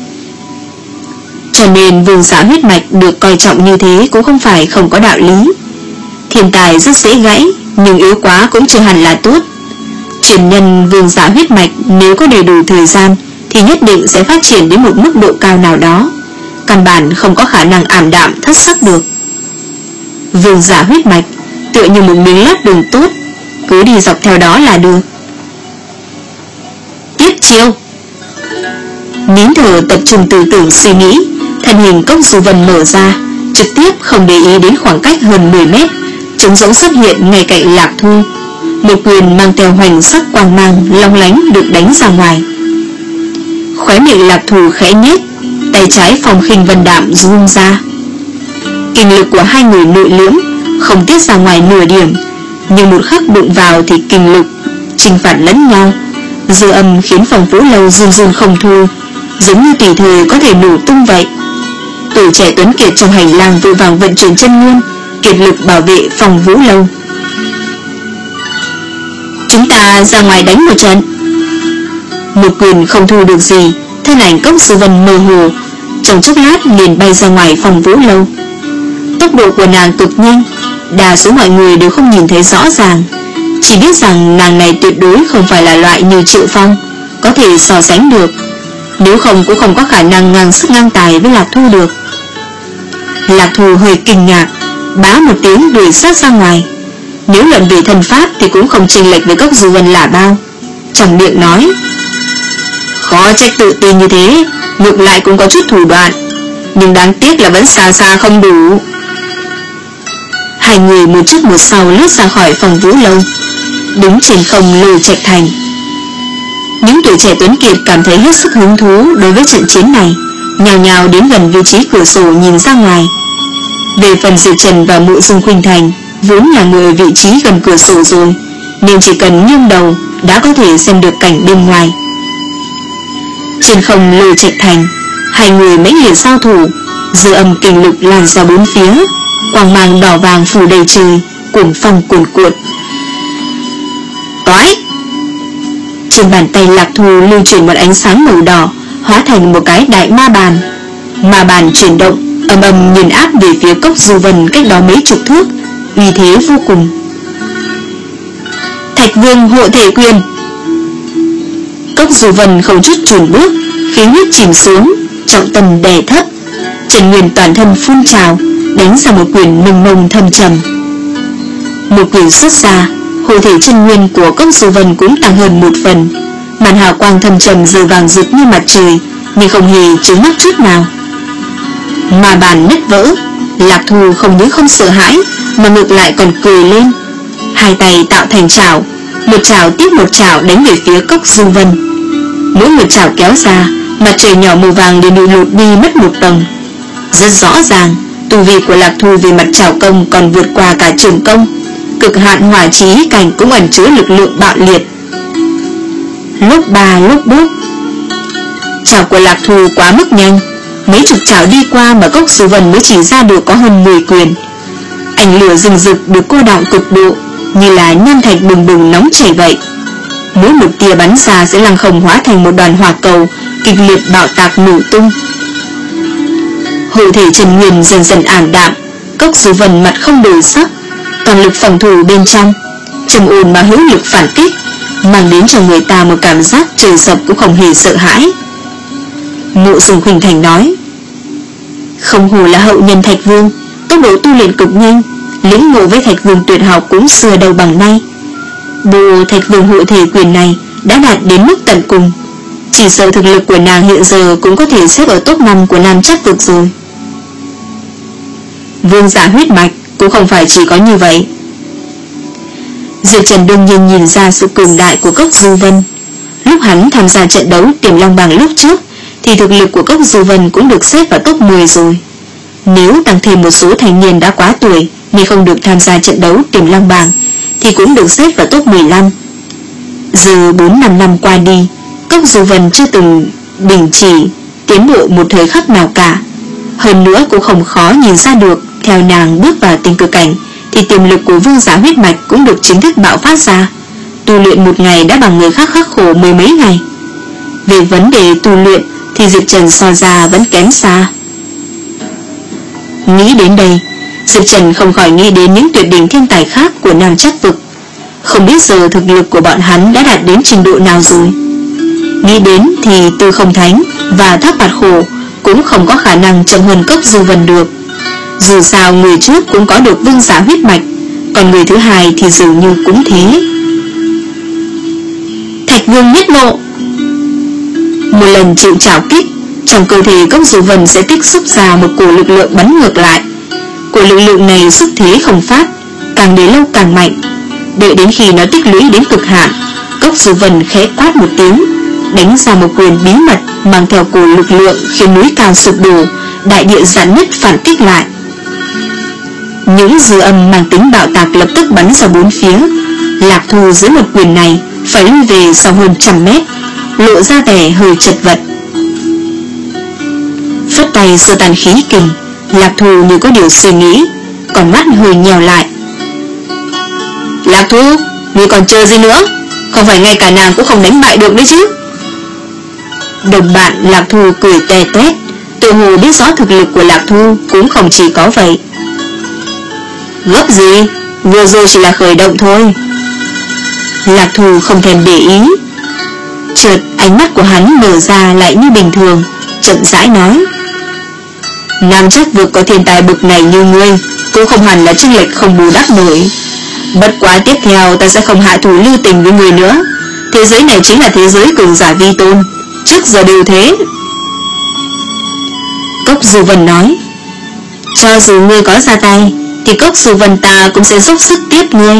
Cho nên vương giả huyết mạch được coi trọng như thế cũng không phải không có đạo lý. Thiên tài rất dễ gãy, nhưng yếu quá cũng chưa hẳn là tốt. Truyền nhân vương giả huyết mạch nếu có đầy đủ thời gian thì nhất định sẽ phát triển đến một mức độ cao nào đó, căn bản không có khả năng ảm đạm thất sắc được. Vương giả huyết mạch tựa như một miếng lót đường tốt, cứ đi dọc theo đó là được. Tiếp chiêu. Nín thở tập trung tư tưởng suy nghĩ, thân hình Cốc Du Vân mở ra, trực tiếp không để ý đến khoảng cách hơn mười mét, trống rỗng xuất hiện ngay cạnh Lạc Thu. Một quyền mang theo hoành sắc quang mang long lánh được đánh ra ngoài. Khóe miệng Lạc Thu khẽ nhếch, tay trái Phong Khinh Vân Đạm rung ra. Kinh lực của hai người nội liễm, không tiết ra ngoài nửa điểm, nhưng một khắc đụng vào thì kinh lực chinh phạt lẫn nhau, dư âm khiến Phong Vũ Lâu run run không thôi, giống như tùy thời có thể nổ tung vậy. Tuổi trẻ tuấn kiệt trong hành lang vội vàng vận chuyển chân nguyên, kiệt lực bảo vệ Phong Vũ Lâu. Chúng ta ra ngoài đánh một trận. Một quyền không thu được gì, thân ảnh Cốc Du Vân mơ hồ, trong chốc lát liền bay ra ngoài Phong Vũ Lâu. Tốc độ của nàng cực nhanh, đa số mọi người đều không nhìn thấy rõ ràng, chỉ biết rằng nàng này tuyệt đối không phải là loại như Triệu Phong có thể so sánh được, nếu không cũng không có khả năng ngang sức ngang tài với Lạc Thu được. Lạc Thu hơi kinh ngạc, bá một tiếng đuổi sát ra ngoài. Nếu luận về thân pháp thì cũng không chênh lệch với Cốc Du Vân là bao. Trong miệng nói: khó trách tự tin như thế, ngược lại cũng có chút thủ đoạn, nhưng đáng tiếc là vẫn xa xa không đủ. Hai người một trước một sau lướt ra khỏi Phong Vũ Lâu, đứng trên không Lôi Trạch Thành. Những tuổi trẻ tuấn kiệt cảm thấy hết sức hứng thú đối với trận chiến này, nhào nhào đến gần vị trí cửa sổ nhìn ra ngoài. Về phần Diệp Trần và Mộ Dung Khuynh Thành, Vốn là ngồi ở vị trí gần cửa sổ rồi, nên chỉ cần nghiêng đầu đã có thể xem được cảnh bên ngoài. Trên không Lôi Trạch Thành, hai người mãnh liệt giao thủ, dư âm kinh lực lan ra bốn phía, quang mang đỏ vàng phủ đầy trời, cuồng phong cuồn cuộn. Toái! Trên bàn tay Lạc Thu lưu chuyển một ánh sáng màu đỏ, hóa thành một cái đại ma bàn. Ma bàn chuyển động, âm âm nghiền áp về phía Cốc Du Vân cách đó mấy chục thước, uy thế vô cùng. Thạch Vương hộ thể quyền. Cốc Du Vân không chút chùn bước, khí huyết chìm xuống, trọng tâm đè thấp, Trần Nguyên toàn thân phun trào, đánh ra một quyền nồng nồng thâm trầm. Một quyền xuất ra, hộ thể chân nguyên của Cốc Du Vân cũng tăng hơn một phần. Màn hào quang thâm trầm giờ vàng rực như mặt trời, nhưng không hề chướng mắt chút nào. Mà bàn nứt vỡ, Lạc Thu không những không sợ hãi, mà ngược lại còn cười lên. Hai tay tạo thành chảo, một chảo tiếp một chảo đánh về phía Cốc Du Vân. Mỗi một chảo kéo ra, mặt trời nhỏ màu vàng đều bị lột đi mất một tầng. Rất rõ ràng, tu vi của Lạc Thu về mặt chảo công còn vượt qua cả trường công. Cực hạn hỏa chí cảnh cũng ẩn chứa lực lượng bạo liệt. Lúc ba lúc bút, chảo của Lạc Thu quá mức nhanh, mấy chục chảo đi qua mà Cốc Du Vân mới chỉ ra được có hơn mười quyền. Ánh lửa rừng rực được cô đọng cực độ, như là nham thạch bừng bừng nóng chảy vậy. Mỗi một tia bắn ra sẽ lăng không hóa thành một đoàn hỏa cầu kịch liệt bạo tạc nổ tung. Hộ thể Trần Nguyên dần dần ảm đạm, Cốc Du Vân mặt không đổi sắc, toàn lực phòng thủ bên trong, trầm ổn mà hữu lực phản kích, mang đến cho người ta một cảm giác trời sập cũng không hề sợ hãi. Mộ Dung Khuynh Thành nói: không hổ là hậu nhân Thạch Vương, tốc độ tu luyện cực nhanh, lĩnh ngộ với Thạch Vương tuyệt học cũng xưa đầu bằng nay. Bộ Thạch Vương hộ thể quyền này đã đạt đến mức tận cùng, chỉ sợ thực lực của nàng hiện giờ cũng có thể xếp ở top năm của Nam Trắc Vực rồi. Vương giả huyết mạch cũng không phải chỉ có như vậy. Diệp Trần đương nhiên nhìn ra sự cường đại của Cốc Du Vân. Lúc hắn tham gia trận đấu Tiềm Long Bảng lúc trước thì thực lực của Cốc Du Vân cũng được xếp vào top mười rồi. Nếu tăng thêm một số thành niên đã quá tuổi nên không được tham gia trận đấu Tiềm Long Bảng thì cũng được xếp vào top mười lăm. Giờ bốn năm năm qua đi, Cốc Du Vân chưa từng đình chỉ tiến bộ một thời khắc nào cả. Hơn nữa cũng không khó nhìn ra được, theo nàng bước vào tinh cực cảnh thì tiềm lực của vương giả huyết mạch cũng được chính thức bạo phát ra. Tu luyện một ngày đã bằng người khác khắc khổ mười mấy ngày. Về vấn đề tu luyện thì Diệp Trần so ra vẫn kém xa. Nghĩ đến đây, Diệp Trần không khỏi nghĩ đến những tuyệt đỉnh thiên tài khác của Nam Trắc Vực. Không biết giờ thực lực của bọn hắn đã đạt đến trình độ nào rồi. Nghĩ đến thì Tư Không Thánh và Thác Bạt Khổ cũng không có khả năng chậm hơn Cốc Du Vân được. Dù sao người trước cũng có được vương giả huyết mạch, còn người thứ hai thì dường như cũng thế. Thạch Vương nhất nộ. Một lần chịu trảo kích, trong cơ thể Cốc Du Vân sẽ tích xúc ra một cổ lực lượng bắn ngược lại. Cổ lực lượng này xuất thế không phát, càng đến lâu càng mạnh. Đợi đến khi nó tích lũy đến cực hạn, Cốc Du Vân khẽ quát một tiếng, đánh ra một quyền bí mật mang theo cổ lực lượng khiến núi cao sụp đổ, đại địa giãn nứt phản kích lại. Những dư âm mang tính bạo tạc lập tức bắn ra bốn phía. Lạc Thu dưới một quyền này phải lui về sau hơn trăm mét, lộ ra vẻ hơi chật vật. Phất tay sơ tàn khí kình, Lạc Thu như có điều suy nghĩ, còn mắt hơi nhèo lại. Lạc Thu, ngươi còn chờ gì nữa? Không phải ngay cả nàng cũng không đánh bại được đấy chứ? Đồng bạn Lạc Thu cười tè tét, tự hồ biết rõ thực lực của Lạc Thu cũng không chỉ có vậy. Gấp gì, vừa rồi chỉ là khởi động thôi. Lạc Thu không thèm để ý. Chợt ánh mắt của hắn mở ra lại như bình thường, chậm rãi nói: Nam Trắc Vực có thiên tài bực này như ngươi cũng không hẳn là chênh lệch không bù đắp nổi. Bất quá tiếp theo ta sẽ không hạ thủ lưu tình với người nữa. Thế giới này chính là thế giới cường giả vi tôn, trước giờ đều thế. Cốc Du Vân nói: Cho dù ngươi có ra tay thì Cốc Du Vân ta cũng sẽ dốc sức tiếp ngươi.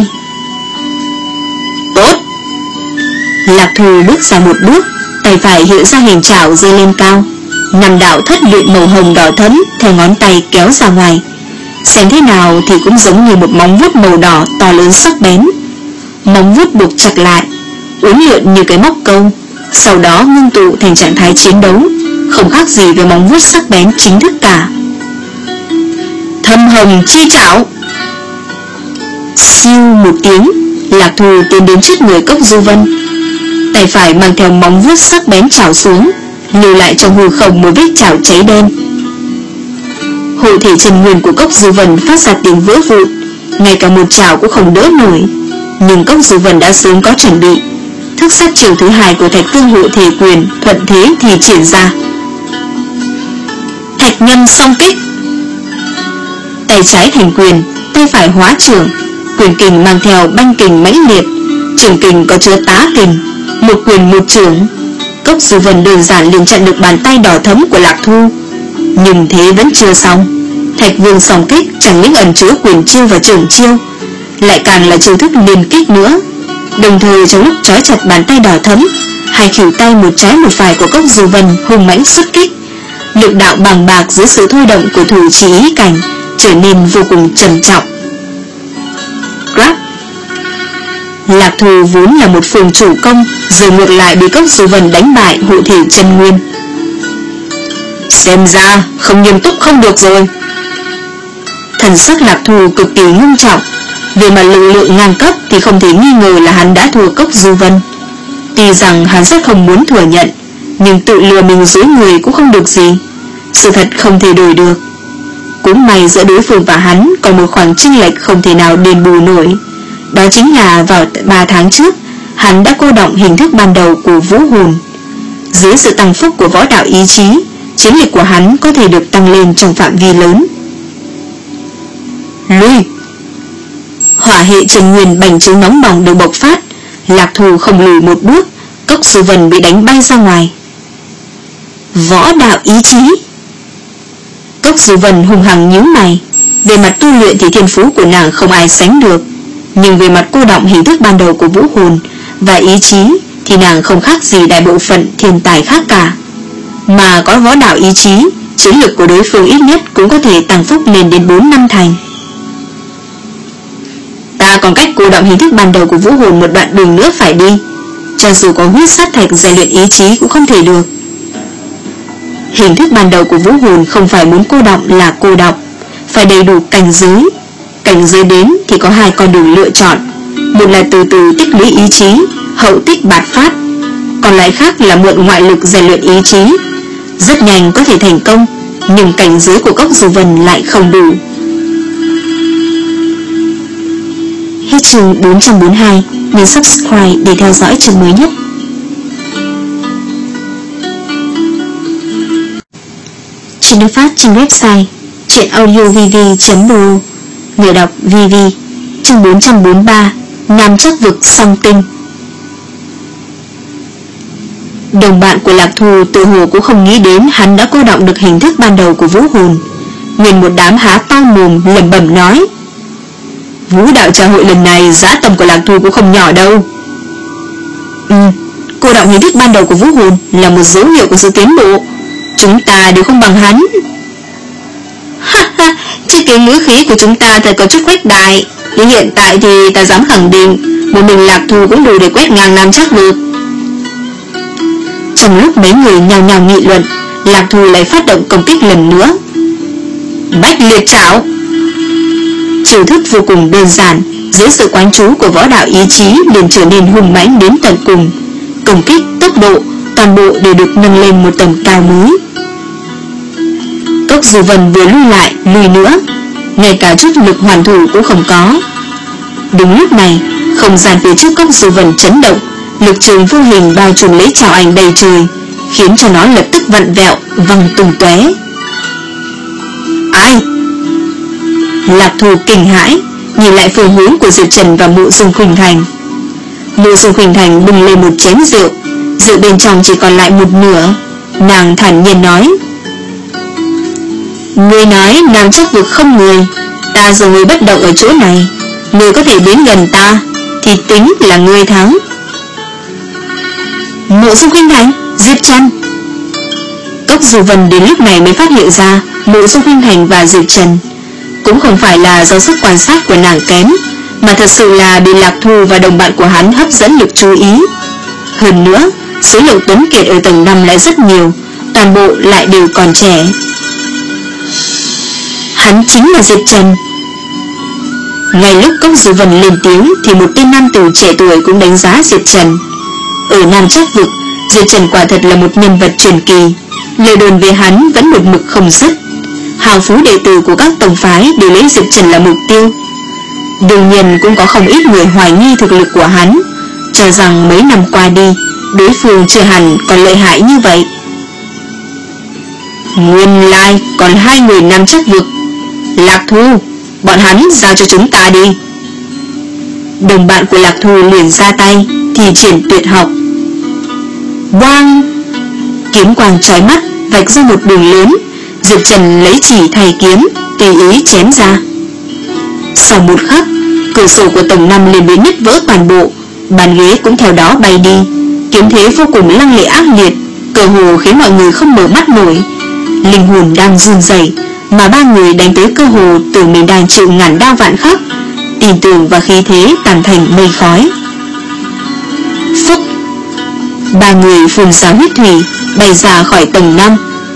Tốt. Lạc Thu bước ra một bước, tay phải hiện ra hình chảo giơ lên cao, năm đạo thất luyện màu hồng đỏ thẫm theo ngón tay kéo ra ngoài. xem thế nào thì cũng giống như một móng vuốt màu đỏ to lớn sắc bén. Móng vuốt buộc chặt lại, uốn lượn như cái móc câu, sau đó ngưng tụ thành trạng thái chiến đấu, không khác gì với móng vuốt sắc bén chính thức cả. Thâm hồng chi trảo. Siêu một tiếng, Lạc Thù tiến đến trước người Cốc Du Vân, tay phải mang theo móng vuốt sắc bén chảo xuống, lưu lại trong hư không một vết chảo cháy đen. Hộ thể chân nguyên của Cốc Du Vân phát ra tiếng vỡ vụn, ngay cả một chảo cũng không đỡ nổi. Nhưng Cốc Du Vân đã sớm có chuẩn bị, thức sát chiều thứ hai của Thạch Tương hộ thể quyền thuận thế thì triển ra. Thạch Nhân song kích. Tay trái thành quyền, tay phải hóa trưởng, quyền kình mang theo banh kình mãnh liệt, trường kình có chứa tá kình, một quyền một trưởng. Cốc Du Vân đơn giản liền chặn được bàn tay đỏ thẫm của Lạc Thu. Nhưng thế vẫn chưa xong, Thạch Vương song kích chẳng những ẩn chứa quyền chiêu và trưởng chiêu, lại càng là chiêu thức liên kích nữa. Đồng thời trong lúc trói chặt bàn tay đỏ thẫm, hai khuỷu tay một trái một phải của Cốc Du Vân hung mãnh xuất kích, lực đạo bàng bạc dưới sự thôi động của thủ chỉ ý cảnh trở nên vô cùng trầm trọng. Grab. Lạc Thù vốn là một phường chủ công, rồi ngược lại bị Cốc Du Vân đánh bại hộ thể chân nguyên. Xem ra không nghiêm túc không được rồi. Thần sắc Lạc Thù cực kỳ nghiêm trọng. Về mặt lực lượng ngang cấp thì không thể nghi ngờ là hắn đã thua Cốc Du Vân. Tuy rằng hắn rất không muốn thừa nhận, nhưng tự lừa mình dối người cũng không được gì. Sự thật không thể đổi được. Cũng may giữa đối phương và hắn còn một khoảng chênh lệch không thể nào đền bù nổi. Đó chính là vào ba tháng trước, hắn đã cô động hình thức ban đầu của vũ hồn. Dưới sự tăng phúc của võ đạo ý chí, chiến lược của hắn có thể được tăng lên trong phạm vi lớn. Lui. Hỏa hệ chân nguyên bành trướng nóng bỏng được bộc phát, Lạc Thù không lùi một bước, Cốc Du Vân bị đánh bay ra ngoài. Võ đạo ý chí. Cốc Du Vân hung hăng nhíu mày. Về mặt tu luyện thì thiên phú của nàng không ai sánh được, nhưng về mặt cô động hình thức ban đầu của vũ hồn và ý chí thì nàng không khác gì đại bộ phận thiên tài khác cả. Mà có võ đạo ý chí, chiến lược của đối phương ít nhất cũng có thể tăng phúc lên đến bốn năm thành. Ta còn cách cô động hình thức ban đầu của vũ hồn một đoạn đường nữa phải đi. Cho dù có huyết sát thạch rèn luyện ý chí cũng không thể được. Hình thức ban đầu của vũ hồn không phải muốn cô động là cô động, phải đầy đủ cảnh giới. Cảnh giới đến thì có hai con đường lựa chọn. Một là từ từ tích lũy ý chí, hậu tích bạt phát. Còn lại khác là mượn ngoại lực rèn luyện ý chí. Rất nhanh có thể thành công, nhưng cảnh giới của Cốc Du Vân lại không đủ. Hết chương bốn trăm bốn mươi hai. Nhấn subscribe để theo dõi chương mới nhất. Chuyện được phát trên website truyện audio v v chấm r o. Người đọc vê vê. Chương bốn trăm bốn mươi ba. Nam Chắc Vực Song Tinh. Đồng bạn của Lạc Thù tự hồ cũng không nghĩ đến hắn đã cô động được hình thức ban đầu của vũ hồn. Nguyên một đám há to mồm lẩm bẩm nói: Vũ đạo trà hội lần này dã tâm của Lạc Thù cũng không nhỏ đâu. Ừ, cô động hình thức ban đầu của vũ hồn là một dấu hiệu của sự tiến bộ. Chúng ta đều không bằng hắn. Ha ha, chứ cái ngữ khí của chúng ta thật có chút khuếch đại. Nhưng hiện tại thì ta dám khẳng định, một mình Lạc Thù cũng đủ để quét ngang Nam Chắc Vực. Trong lúc mấy người nhào nhào nghị luận, Lạc Thù lại phát động công kích lần nữa. Bách liệt trảo. Chiêu thức vô cùng đơn giản, dưới sự quán trú của võ đạo ý chí liền trở nên hùng mãnh đến tận cùng. Công kích, tốc độ, toàn bộ đều được nâng lên một tầm cao mới. Cốc Du Vân vừa lui lại, lùi nữa, ngay cả chút lực hoàn thủ cũng không có. Đúng lúc này, không gian phía trước Cốc Du Vân chấn động, lực trường vô hình bao trùm lấy trảo ảnh đầy trời, khiến cho nó lập tức vặn vẹo, văng tung tóe. Ai? Lạc Thù kinh hãi, nhìn lại phương hướng của Diệp Trần và Mộ Dung Khuynh Thành. Mộ Dung Khuynh Thành bưng lên một chén rượu, rượu bên trong chỉ còn lại một nửa. Nàng thản nhiên nói: Ngươi nói Nam Chắc Vực không người, ta giờ người bất động ở chỗ này, ngươi có thể đến gần ta thì tính là ngươi thắng. Mộ Dung Khuynh Thành, Diệp Trần. Cốc Du Vân đến lúc này mới phát hiện ra Mộ Dung Khuynh Thành và Diệp Trần. cũng không phải là do sức quan sát của nàng kém, mà thật sự là bị Lạc Thu và đồng bạn của hắn hấp dẫn lực chú ý. Hơn nữa, số lượng tuấn kiệt ở tầng năm lại rất nhiều, toàn bộ lại đều còn trẻ. Hắn chính là Diệp Trần. Ngay lúc Cốc Du Vân lên tiếng thì một tên nam tử trẻ tuổi cũng đánh giá Diệp Trần. Ở Nam Trác Vực, Diệp Trần quả thật là một nhân vật truyền kỳ, lời đồn về hắn vẫn một mực không dứt. Hào phú đệ tử của các tông phái đều lấy Diệp Trần là mục tiêu. Đương nhiên cũng có không ít người hoài nghi thực lực của hắn, cho rằng mấy năm qua đi đối phương chưa hẳn còn lợi hại như vậy. Nguyên lai còn hai người Nam Trác Vực. Lạc Thu, bọn hắn giao cho chúng ta đi. Đồng bạn của Lạc Thu liền ra tay thì triển tuyệt học. Quang! Kiếm quang chói mắt vạch ra một đường lớn. Diệp Trần lấy chỉ thay kiếm tùy ý chém ra. Sau một khắc, cửa sổ của tầng năm liền bị nứt vỡ toàn bộ, bàn ghế cũng theo đó bay đi. Kiếm thế vô cùng lăng lệ ác liệt, cơ hồ khiến mọi người không mở mắt nổi. Linh hồn đang run rẩy, mà ba người đánh tới cơ hồ tưởng mình đang chịu ngàn đao vạn khắc, tin tưởng và khí thế tàn thành mây khói. Phúc! Ba người phun ra huyết thủy, bay ra khỏi tầng năm.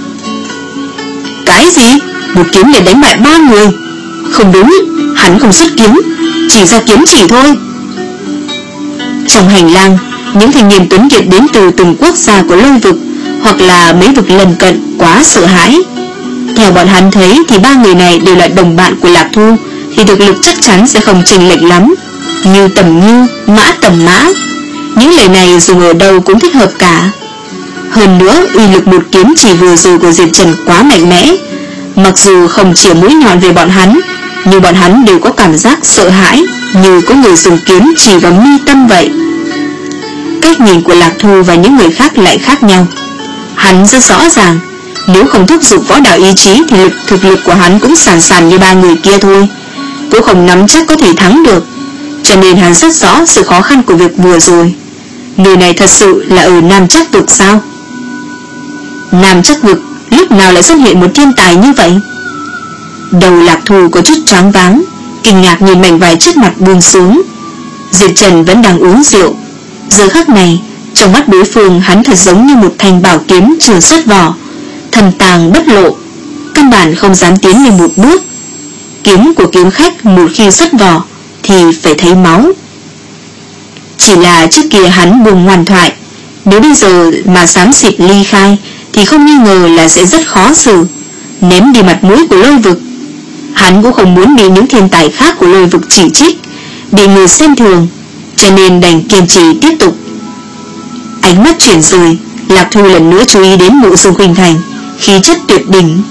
Cái gì? Một kiếm để đánh bại ba người? Không đúng, hắn không xuất kiếm, chỉ ra kiếm chỉ thôi. Trong hành lang, những thanh niên tuấn kiệt đến từ từng quốc gia của lôi vực hoặc là mấy vực lân cận quá sợ hãi. Theo bọn hắn thấy thì ba người này đều là đồng bạn của Lạc Thu, thì thực lực chắc chắn sẽ không chênh lệch lắm, như tầm như, mã tầm mã. Những lời này dùng ở đâu cũng thích hợp cả. Hơn nữa, uy lực một kiếm chỉ vừa rồi của Diệp Trần quá mạnh mẽ. Mặc dù không chỉ mũi nhọn về bọn hắn, nhưng bọn hắn đều có cảm giác sợ hãi, như có người dùng kiếm chỉ vào mi tâm vậy. Cách nhìn của Lạc Thu và những người khác lại khác nhau. Hắn rất rõ ràng, nếu không thúc giục võ đạo ý chí thì lực thực lực của hắn cũng sàn sàn như ba người kia thôi, cũng không nắm chắc có thể thắng được. Cho nên hắn rất rõ sự khó khăn của việc vừa rồi. Nơi này thật sự là ở Nam Trác Vực sao? Nam Trác Vực lúc nào lại xuất hiện một thiên tài như vậy? Đầu Lạc Thu có chút choáng váng, kinh ngạc nhìn mảnh vải trước mặt buông xuống. Diệp Trần vẫn đang uống rượu. Giờ khắc này, trong mắt đối phương hắn thật giống như một thanh bảo kiếm chưa xuất vỏ, thần tàng bất lộ, căn bản không dám tiến lên một bước. Kiếm của kiếm khách một khi xuất vỏ thì phải thấy máu. Chỉ là trước kia hắn buông ngoan thoại, nếu bây giờ mà xám xịt ly khai thì không nghi ngờ là sẽ rất khó xử, ném đi mặt mũi của lôi vực. Hắn cũng không muốn bị những thiên tài khác của lôi vực chỉ trích, bị người xem thường, cho nên đành kiên trì tiếp tục. Ánh mắt chuyển rời, Lạc Thu lần nữa chú ý đến Mộ Dung Khuynh Thành, khí chất tuyệt đỉnh.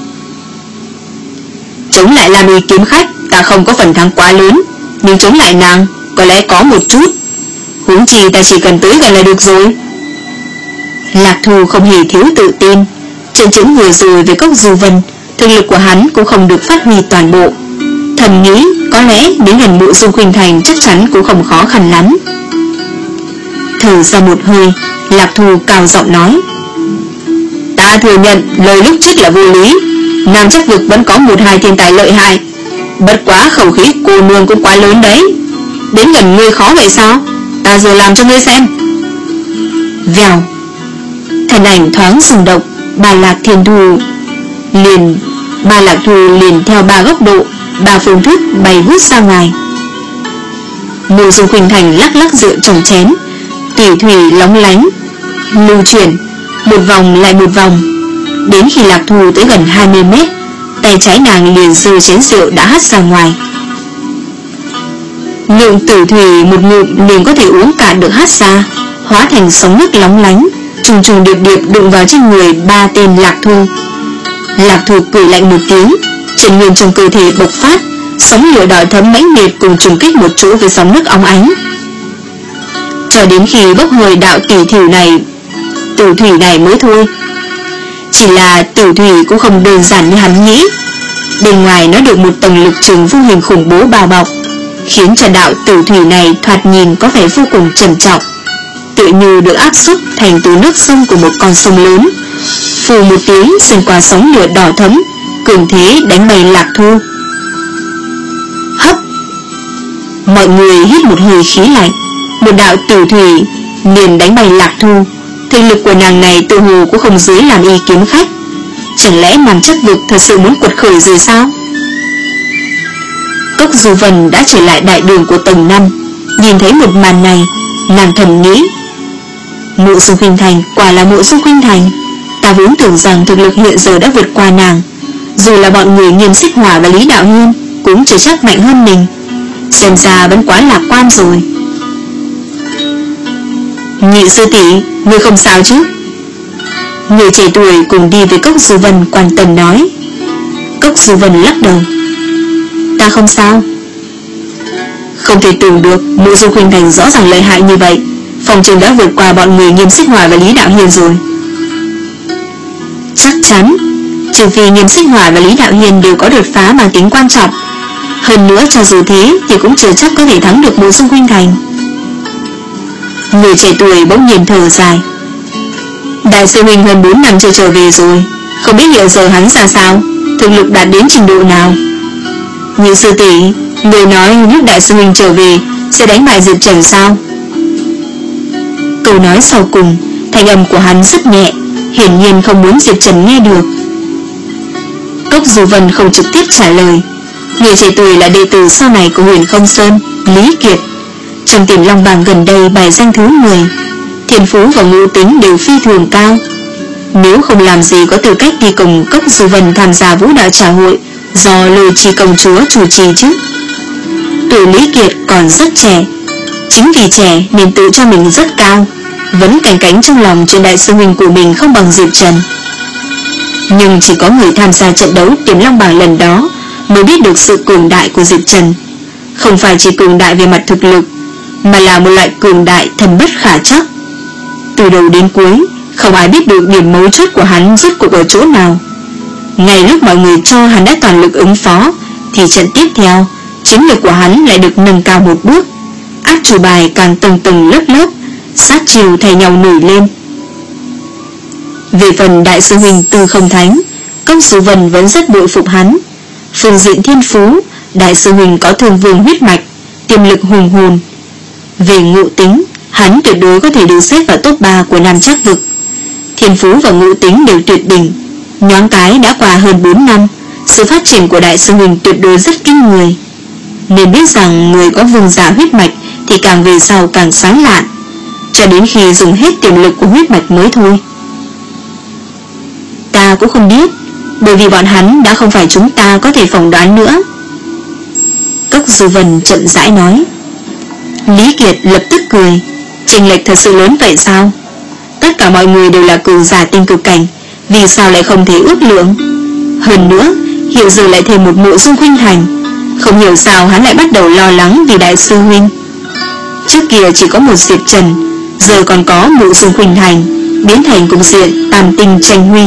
Chống lại Lam Y kiếm khách ta không có phần thắng quá lớn, nhưng chống lại nàng có lẽ có một chút. Huống chi ta chỉ cần tới gần là được rồi. Lạc Thu không hề thiếu tự tin. Trận chiến vừa rồi về Cốc Du Vân, thực lực của hắn cũng không được phát huy toàn bộ. Thầm nghĩ có lẽ đến gần Mộ Dung Khuynh Thành chắc chắn cũng không khó khăn lắm. Thở ra một hơi, Lạc Thu cao giọng nói: Ta thừa nhận lời lúc trước là vô lý, Nam Trác Vực vẫn có một hai thiên tài lợi hại, bất quá khẩu khí cô nương cũng quá lớn đấy. Đến gần ngươi khó vậy sao? Ta giờ làm cho ngươi xem. Vèo, thân ảnh thoáng rung động, Ba Lạc Thiên Thu liền Ba Lạc Thu liền theo ba góc độ, ba phương thức bay vút ra ngoài. Mộ Dung Khuynh Thành lắc lắc rượu trong chén, tỉ thủy lóng lánh lưu chuyển một vòng lại một vòng, đến khi Lạc Thu tới gần hai mươi mét, tay trái nàng liền giơ chén rượu đã hắt ra ngoài. Lượng tử thủy một ngụm liền có thể uống cạn được hắt ra, hóa thành sóng nước lóng lánh, trùng trùng điệp điệp đụng vào trên người ba tên Lạc Thu. Lạc Thu cười lạnh một tiếng, chân nguyên trong cơ thể bộc phát, sóng lửa đỏ thấm mãnh liệt cùng trùng kích một chỗ với sóng nước óng ánh. Cho đến khi bốc hơi đạo tỷ thủy này, tử thủy này mới thôi. Chỉ là tử thủy cũng không đơn giản như hắn nghĩ. Bên ngoài nó được một tầng lực trường vô hình khủng bố bao bọc, khiến cho đạo tử thủy này thoạt nhìn có vẻ vô cùng trầm trọng, tựa như được áp xúc thành từ nước sông của một con sông lớn. Phù một tiếng xuyên qua sóng lửa đỏ thấm, cường thế đánh bay Lạc Thu. Mọi người hít một hơi khí lạnh. Một đạo tử thủy liền đánh bay Lạc Thu. Thực lực của nàng này tự hồ cũng không dưới làm y kiếm khách. Chẳng lẽ Nam Chắc Vực thật sự muốn quật khởi rồi sao? Cốc Du Vân đã trở lại đại đường của tầng năm. Nhìn thấy một màn này, nàng thầm nghĩ, Mộ Dung Khuynh Thành quả là Mộ Dung Khuynh Thành. Ta vốn tưởng rằng thực lực hiện giờ đã vượt qua nàng. Dù là bọn người Nghiêm Xích Hỏa và Lý Đạo Hiên cũng chưa chắc mạnh hơn mình. Xem ra vẫn quá lạc quan rồi. Nhị sư tỷ, ngươi không sao chứ? Người trẻ tuổi cùng đi với Cốc Du Vân quan tâm nói. Cốc Du Vân lắc đầu. Ta không sao. Không thể tưởng được Mộ Dung Khuynh Thành rõ ràng lợi hại như vậy. Phòng trường đã vượt qua bọn người Nghiêm Xích Hỏa và Lý Đạo Hiên rồi. Chắc chắn, trừ phi Nghiêm Xích Hỏa và Lý Đạo Hiên đều có đột phá mang tính quan trọng. Hơn nữa cho dù thế thì cũng chưa chắc có thể thắng được Mộ Dung Khuynh Thành. Người trẻ tuổi bỗng nhiên thở dài. Đại sư huynh hơn bốn năm chưa trở về rồi, không biết hiện giờ hắn ra sao, thực lực đạt đến trình độ nào. Nhị sư tỷ, người nói lúc đại sư huynh trở về sẽ đánh bại Diệp Trần sao? Câu nói sau cùng, thanh âm của hắn rất nhẹ, hiển nhiên không muốn Diệp Trần nghe được. Cốc Du Vân không trực tiếp trả lời. Người trẻ tuổi là đệ tử sau này của Huyền Không Sơn, Lý Kiệt. Trong Tiềm Long Bảng gần đây bài danh thứ mười, thiên phú và ngũ tính đều phi thường cao. Nếu không làm gì có tư cách đi cùng Cốc Du Vân tham gia vũ đạo trà hội do Lôi Chi công chúa chủ trì chứ? Tuổi Lý Kiệt còn rất trẻ, chính vì trẻ nên tự cho mình rất cao, vẫn canh cánh trong lòng chuyện đại sư huynh của mình không bằng Diệp Trần. Nhưng chỉ có người tham gia trận đấu Tiềm Long Bảng lần đó mới biết được sự cường đại của Diệp Trần. Không phải chỉ cường đại về mặt thực lực, mà là một loại cường đại thâm bất khả trắc. Từ đầu đến cuối không ai biết được điểm mấu chốt của hắn rốt cuộc ở chỗ nào. Ngay lúc mọi người cho hắn đã toàn lực ứng phó, thì trận tiếp theo chiến lược của hắn lại được nâng cao một bước. Át chủ bài càng tầng tầng lớp lớp, sát chiêu thay nhau nổi lên. Về phần đại sư huynh Tư Không Thánh, Cốc Du Vân vẫn rất bội phục hắn. Phương diện thiên phú, đại sư huynh có Thương Vương huyết mạch, tiềm lực hùng hồn. Về ngộ tính, hắn tuyệt đối có thể được xếp vào top ba của Nam Trác Vực. Thiên phú và ngộ tính đều tuyệt đỉnh. Nhoáng cái đã qua hơn bốn năm, sự phát triển của đại sư huynh tuyệt đối rất kinh người. Nên biết rằng người có vương giả huyết mạch thì càng về sau càng sáng lạn, cho đến khi dùng hết tiềm lực của huyết mạch mới thôi. Ta cũng không biết, bởi vì bọn hắn đã không phải chúng ta có thể phỏng đoán nữa. Cốc Du Vân chậm rãi nói. Lý Kiệt lập tức cười. Chênh lệch thật sự lớn vậy sao? Tất cả mọi người đều là cường giả tinh cực cảnh, vì sao lại không thể ước lượng? Hơn nữa hiện giờ lại thêm một Mộ Dung Khuynh Thành, không hiểu sao hắn lại bắt đầu lo lắng vì đại sư huynh. Trước kia chỉ có một Diệp Trần, giờ còn có Mộ Dung Khuynh Thành, biến thành cục diện tam tinh tranh huy.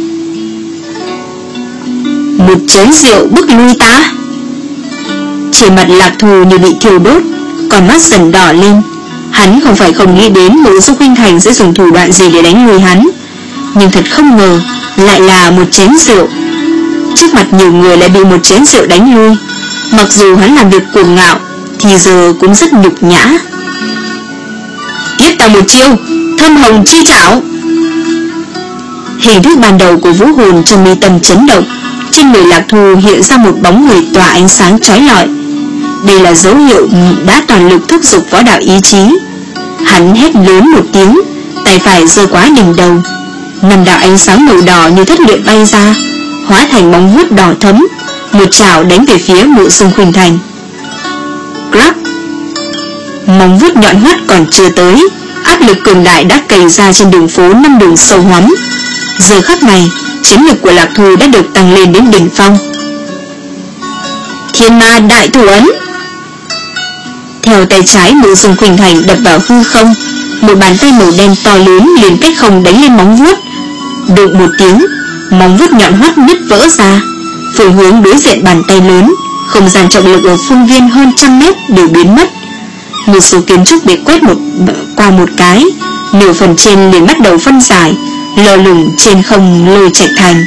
Một chén rượu bức lui ta. Trên mặt Lạc Thù như bị thiêu đốt, còn mắt dần đỏ lên. Hắn không phải không nghĩ đến Mộ Dung Khuynh Thành sẽ dùng thủ đoạn gì để đánh lui hắn, nhưng thật không ngờ lại là một chén rượu. Trước mặt nhiều người lại bị một chén rượu đánh lui. Mặc dù hắn làm việc cuồng ngạo thì giờ cũng rất nhục nhã. Tiếp ta một chiêu Thâm Hồng Chi Trảo. Hình thức ban đầu của vũ hồn trong mi tâm chấn động. Trên người Lạc Thù hiện ra một bóng người tỏa ánh sáng chói lọi. Đây là dấu hiệu đã toàn lực thúc giục võ đạo ý chí. Hắn hét lớn một tiếng, tay phải giơ quá đỉnh đầu. Năm đạo ánh sáng màu đỏ như thất luyện bay ra, hóa thành móng vuốt đỏ thấm, một chảo đánh về phía Mộ Dung Khuynh Thành. Crack! Móng vuốt nhọn hoắt còn chưa tới, áp lực cường đại đã cày ra trên đường phố năm đường sâu hoắm. Giờ khắc này, chiến lực của Lạc Thù đã được tăng lên đến đỉnh phong. Thiên Ma Đại Thủ Ấn. Theo tay trái Mộ Dung Khuynh Thành đập vào hư không, một bàn tay màu đen to lớn liền cách không đánh lên móng vuốt. Đụng một tiếng, móng vuốt nhọn hoắt nứt vỡ ra. Phương hướng đối diện bàn tay lớn, không gian trọng lực ở phương viên hơn trăm mét đều biến mất. Một số kiến trúc bị quét một qua một cái, nửa phần trên liền bắt đầu phân giải, lơ lửng trên không Lôi Trạch Thành.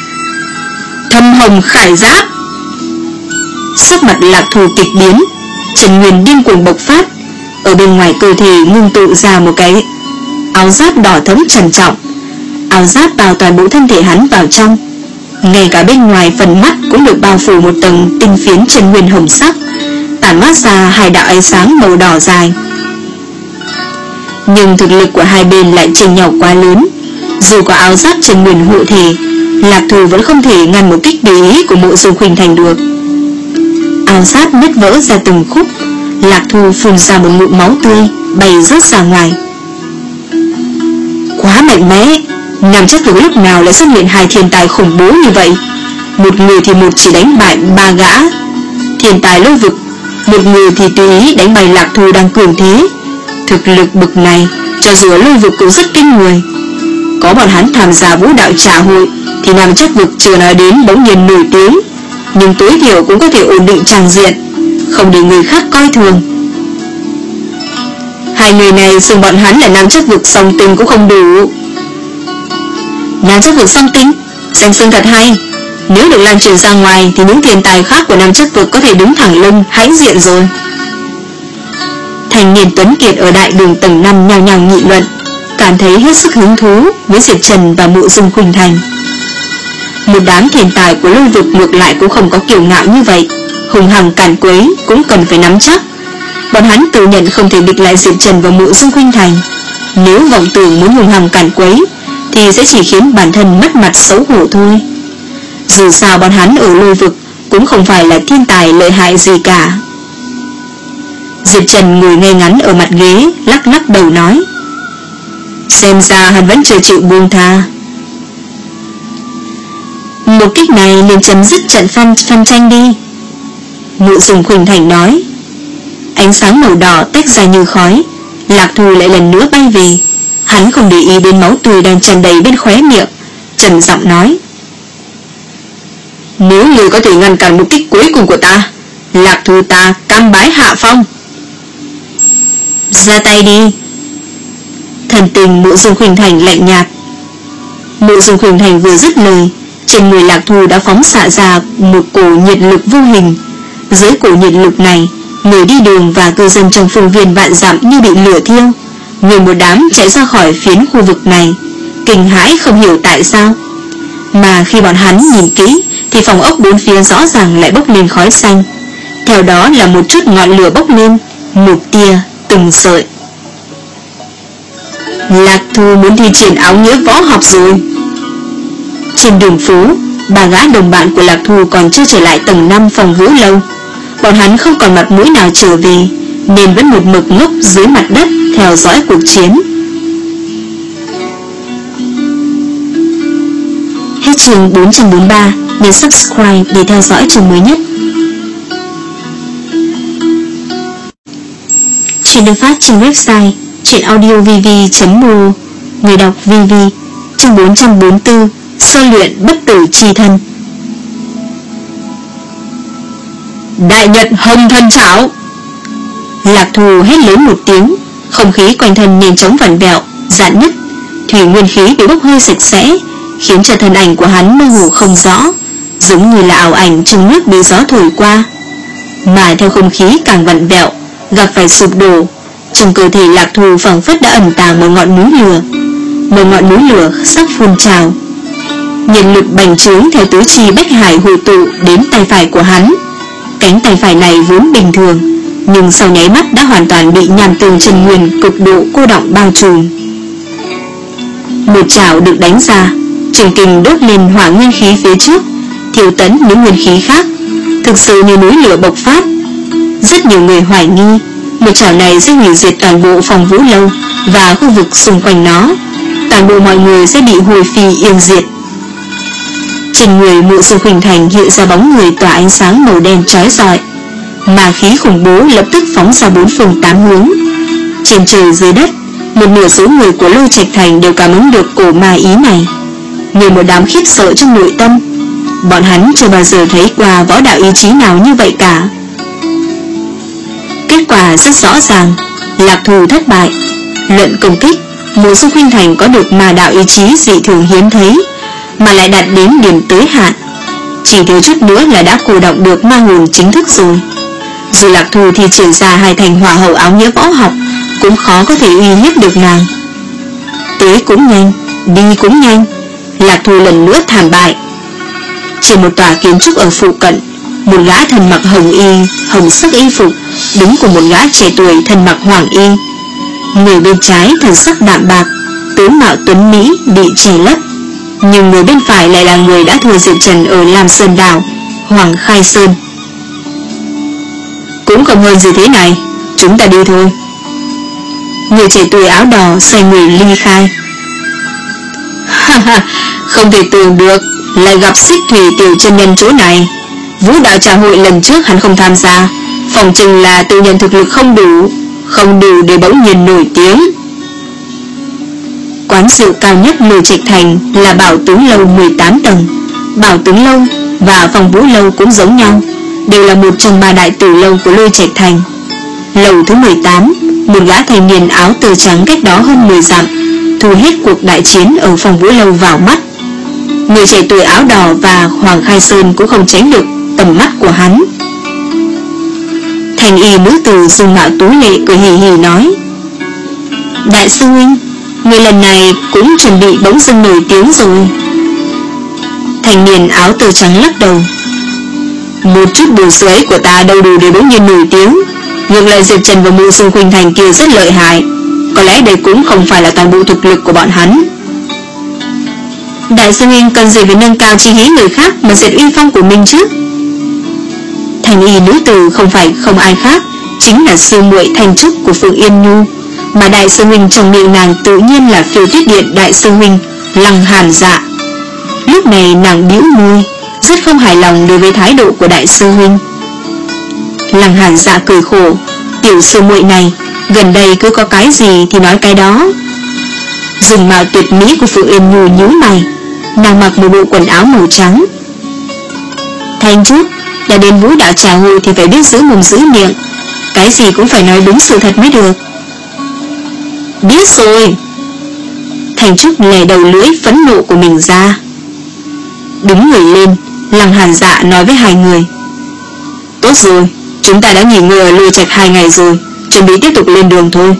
Thâm Hồng Khải Giáp. Sắc mặt Lạc Thù kịch biến, Trần Nguyên điên cuồng bộc phát. Ở bên ngoài cơ thể ngưng tụ ra một cái áo giáp đỏ thẫm trầm trọng. Áo giáp bao toàn bộ thân thể hắn vào trong. Ngay cả bên ngoài phần mắt cũng được bao phủ một tầng tinh phiến Trần Nguyên hồng sắc, tản mát ra hai đạo ánh sáng màu đỏ dài. Nhưng thực lực của hai bên lại chênh nhau quá lớn. Dù có áo giáp Trần Nguyên hộ thể, Lạc Thù vẫn không thể ngăn một kích để ý của Mộ Dung Khuynh Thành được. Áo giáp nứt vỡ ra từng khúc. Lạc Thù phun ra một ngụm máu tươi, bay rớt ra ngoài. Quá mạnh mẽ. Nam Chắc Vực lúc nào lại xuất hiện hai thiên tài khủng bố như vậy. Một người thì một chỉ đánh bại ba gã thiên tài lôi vực, một người thì tùy ý đánh bại Lạc Thù đang cường thế. Thực lực bực này cho dù ở lôi vực cũng rất kinh người. Có bọn hắn tham gia vũ đạo trà hội thì Nam Chắc Vực chưa nói đến bỗng nhiên nổi tiếng, nhưng tối thiểu cũng có thể ổn định tràng diện, không để người khác coi thường. Hai người này xưng bọn hắn là Nam Chắc Vực song tinh cũng không đủ. Nam Chắc Vực song tinh, danh xưng thật hay. Nếu được lan truyền ra ngoài thì những thiên tài khác của Nam Chắc Vực có thể đứng thẳng lưng hãnh diện rồi. Thanh niên tuấn kiệt ở đại đường tầng năm nhào nhào nghị luận, cảm thấy hết sức hứng thú với Diệp Trần và Mộ Dung Khuynh Thành. Một đám thiên tài của lôi vực ngược lại cũng không có kiêu ngạo như vậy, hùng hằng càn quấy cũng cần phải nắm chắc. Bọn hắn tự nhận không thể địch lại Diệp Trần và Mộ Dung Khuynh Thành. Nếu vọng tưởng muốn hùng hằng càn quấy thì sẽ chỉ khiến bản thân mất mặt xấu hổ thôi. Dù sao bọn hắn ở lôi vực cũng không phải là thiên tài lợi hại gì cả. Diệp Trần ngồi ngay ngắn ở mặt ghế, lắc lắc đầu nói: xem ra hắn vẫn chưa chịu buông tha. Một kích này nên chấm dứt trận phân, phân tranh đi. Mộ Dung Khuynh Thành nói. Ánh sáng màu đỏ tách ra như khói. Lạc Thù lại lần nữa bay về. Hắn không để ý đến máu tươi đang tràn đầy bên khóe miệng, trầm giọng nói: nếu người có thể ngăn cản một kích cuối cùng của ta, Lạc Thù ta cam bái hạ phong. Ra tay đi. Thần tình Mộ Dung Khuynh Thành lạnh nhạt. Mộ Dung Khuynh Thành vừa dứt lời, trên người Lạc Thù đã phóng xạ ra một cổ nhiệt lực vô hình. Dưới cổ nhiệt lực này, người đi đường và cư dân trong phương viên vạn dặm như bị lửa thiêu, người một đám chạy ra khỏi phiến khu vực này, kinh hãi không hiểu tại sao. Mà khi bọn hắn nhìn kỹ thì phòng ốc bốn phía rõ ràng lại bốc lên khói xanh. Theo đó là một chút ngọn lửa bốc lên, một tia từng sợi. Lạc Thù muốn thi triển áo nghĩa võ học rồi. Trên đường phố, ba gã đồng bạn của Lạc Thù còn chưa trở lại tầng năm phòng Vũ Lâu. Bọn hắn không còn mặt mũi nào trở về, nên vẫn một mực ngốc dưới mặt đất theo dõi cuộc chiến. Hết chương bốn trăm bốn mươi ba. Nhấn subscribe để theo dõi chương mới nhất. Chuyện được phát trên website chuyenaudiovv chấm mô. Người đọc vê vê. Chương bốn trăm bốn mươi tư. Sơ luyện bất tử chi thân. Đại Nhật Hồng Thần Trảo. Lạc Thù hét lớn một tiếng, không khí quanh thân nhanh chóng vặn vẹo, rạn nứt, thủy nguyên khí bị bốc hơi sạch sẽ, khiến cho thân ảnh của hắn mơ hồ không rõ, giống như là ảo ảnh trong nước bị gió thổi qua. Mà theo không khí càng vặn vẹo, gặp phải sụp đổ, trong cơ thể Lạc Thù phảng phất đã ẩn tàng một ngọn núi lửa, một ngọn núi lửa sắp phun trào. Nhiệt lực bành trướng theo tứ chi bách hải hội tụ đến tay phải của hắn. Cánh tay phải này vốn bình thường, nhưng sau nháy mắt đã hoàn toàn bị nham tường chân nguyên cực độ cô đọng bao trùm. Một chảo được đánh ra, trường kình đốt lên hỏa nguyên khí phía trước, thiêu tấn những nguyên khí khác, thực sự như núi lửa bộc phát. Rất nhiều người hoài nghi một chảo này sẽ hủy diệt toàn bộ phòng Vũ Lâu và khu vực xung quanh nó, toàn bộ mọi người sẽ bị hồi phi yên diệt. Trên người Mộ Dung Khuynh Thành hiện ra bóng người tỏa ánh sáng màu đen chói rọi, mà khí khủng bố lập tức phóng ra bốn phương tám hướng. Trên trời dưới đất, một nửa số người của Lôi Trạch Thành đều cảm ứng được cổ ma ý này, như một đám khiếp sợ trong nội tâm. Bọn hắn chưa bao giờ thấy qua võ đạo ý chí nào như vậy cả. Kết quả rất rõ ràng, Lạc Thù thất bại. Luận công kích, Mộ Dung Khuynh Thành có được ma đạo ý chí dị thường hiếm thấy, mà lại đạt đến điểm tới hạn, chỉ thiếu chút nữa là đã cổ động được ma hồn chính thức rồi. Dù Lạc Thu thì triển ra hai thành hỏa hậu áo nghĩa võ học, cũng khó có thể uy hiếp được nàng. Tới cũng nhanh, đi cũng nhanh, Lạc Thu lần nữa thảm bại. Trên một tòa kiến trúc ở phụ cận, một gã thân mặc hồng y, hồng sắc y phục đứng cùng một gã trẻ tuổi thân mặc hoàng y. Người bên trái thần sắc đạm bạc, tướng mạo tuấn mỹ bị che lấp, nhưng người bên phải lại là người đã thua diệt Trần ở Lam Sơn Đảo, Hoàng Khai Sơn. Cũng không hơn gì thế này, chúng ta đi thôi. Người trẻ tuổi áo đỏ xoay người ly khai. Ha ha, không thể tưởng được lại gặp Xích Thủy tiểu chân nhân chỗ này. Vũ đạo trà hội lần trước hắn không tham gia, phòng chừng là tự nhận thực lực không đủ, không đủ để bỗng nhiên nổi tiếng. Quán rượu cao nhất Lôi Trạch Thành là Bảo Tướng Lâu mười tám tầng. Bảo Tướng Lâu và Phòng Vũ Lâu cũng giống nhau, đều là một trong ba đại tử lâu của Lôi Trạch Thành. Lầu thứ mười tám, một gã thanh niên áo tơ trắng cách đó hơn mười dặm, thu hết cuộc đại chiến ở Phòng Vũ Lâu vào mắt. Người trẻ tuổi áo đỏ và Hoàng Khai Sơn cũng không tránh được tầm mắt của hắn. Thành y nữ tử dung mạo tú lệ cười hì hì nói: Đại sư huynh, người lần này cũng chuẩn bị bỗng dưng nổi tiếng rồi. Thanh niên áo tơ trắng lắc đầu: Một chút bùn sưởi của ta đâu đủ để bỗng nhiên nổi tiếng. Ngược lại Diệp Trần và Mộ Dung Khuynh Thành kia rất lợi hại, có lẽ đây cũng không phải là toàn bộ thực lực của bọn hắn. Đại sư huynh cần gì phải nâng cao chi hí người khác mà diệt uy phong của mình chứ? Thành y nữ tử không phải không ai khác, chính là sư muội Thanh Trúc của Phượng Yên Nhu, mà đại sư huynh trong miệng nàng tự nhiên là Phiêu Tuyết Điện đại sư huynh Lăng Hàn Dạ. Lúc này nàng bĩu môi, rất không hài lòng đối với thái độ của đại sư huynh. Lăng Hàn Dạ cười khổ: Tiểu sư muội này gần đây cứ có cái gì thì nói cái đó. Dùng mạo tuyệt mỹ của Phượng Yên Nhu nhíu mày, nàng mặc một bộ quần áo màu trắng. Thanh Trúc, đã đến Vũ đạo trà hội thì phải biết giữ mồm giữ miệng, cái gì cũng phải nói đúng sự thật mới được. Biết rồi. Thanh Trúc lè đầu lưỡi phẫn nộ của mình ra. Đứng người lên, Lăng Hàn Dạ nói với hai người: Tốt rồi, chúng ta đã nghỉ ngơi ở Lôi Trạch hai ngày rồi, chuẩn bị tiếp tục lên đường thôi.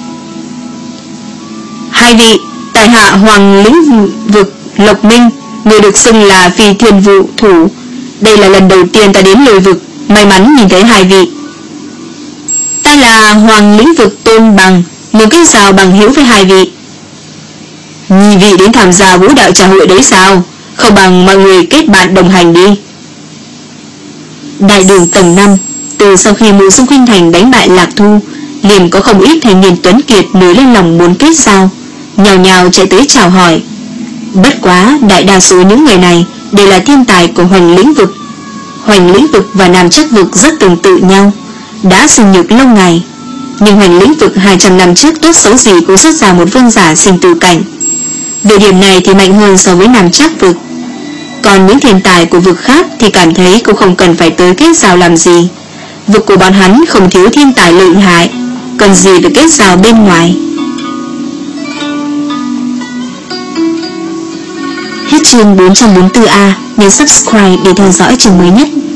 Hai vị, tại hạ Hoàng lĩnh vực Lộc Minh, người được xưng là Phi Thiên Vụ Thủ. Đây là lần đầu tiên ta đến Lôi vực, may mắn nhìn thấy hai vị. Ta là Hoàng lĩnh vực Tôn Bằng, muốn kết giao bằng hữu với hai vị. Nhị vị đến tham gia Vũ đạo trà hội đấy sao? Không bằng mọi người kết bạn đồng hành đi. Đại đường tầng năm, từ sau khi Mộ Dung Khuynh Thành đánh bại Lạc Thu, liền có không ít thanh niên tuấn kiệt nổi lên lòng muốn kết giao, nhào nhào chạy tới chào hỏi. Bất quá đại đa số những người này đều là thiên tài của Hoành lĩnh vực. Hoành lĩnh vực và Nam Chắc vực rất tương tự nhau, đã sinh nhược lâu ngày, nhưng Hoành lĩnh vực hai trăm năm trước tốt xấu gì cũng xuất ra một vương giả sinh tử cảnh. Về điểm này thì mạnh hơn so với Nam Chắc vực. Còn những thiên tài của vực khác thì cảm thấy cũng không cần phải tới kết giao làm gì. Vực của bọn hắn không thiếu thiên tài lợi hại, cần gì phải kết giao bên ngoài. Hết chương bốn trăm bốn mươi tư A, nhấn subscribe để theo dõi chương mới nhất.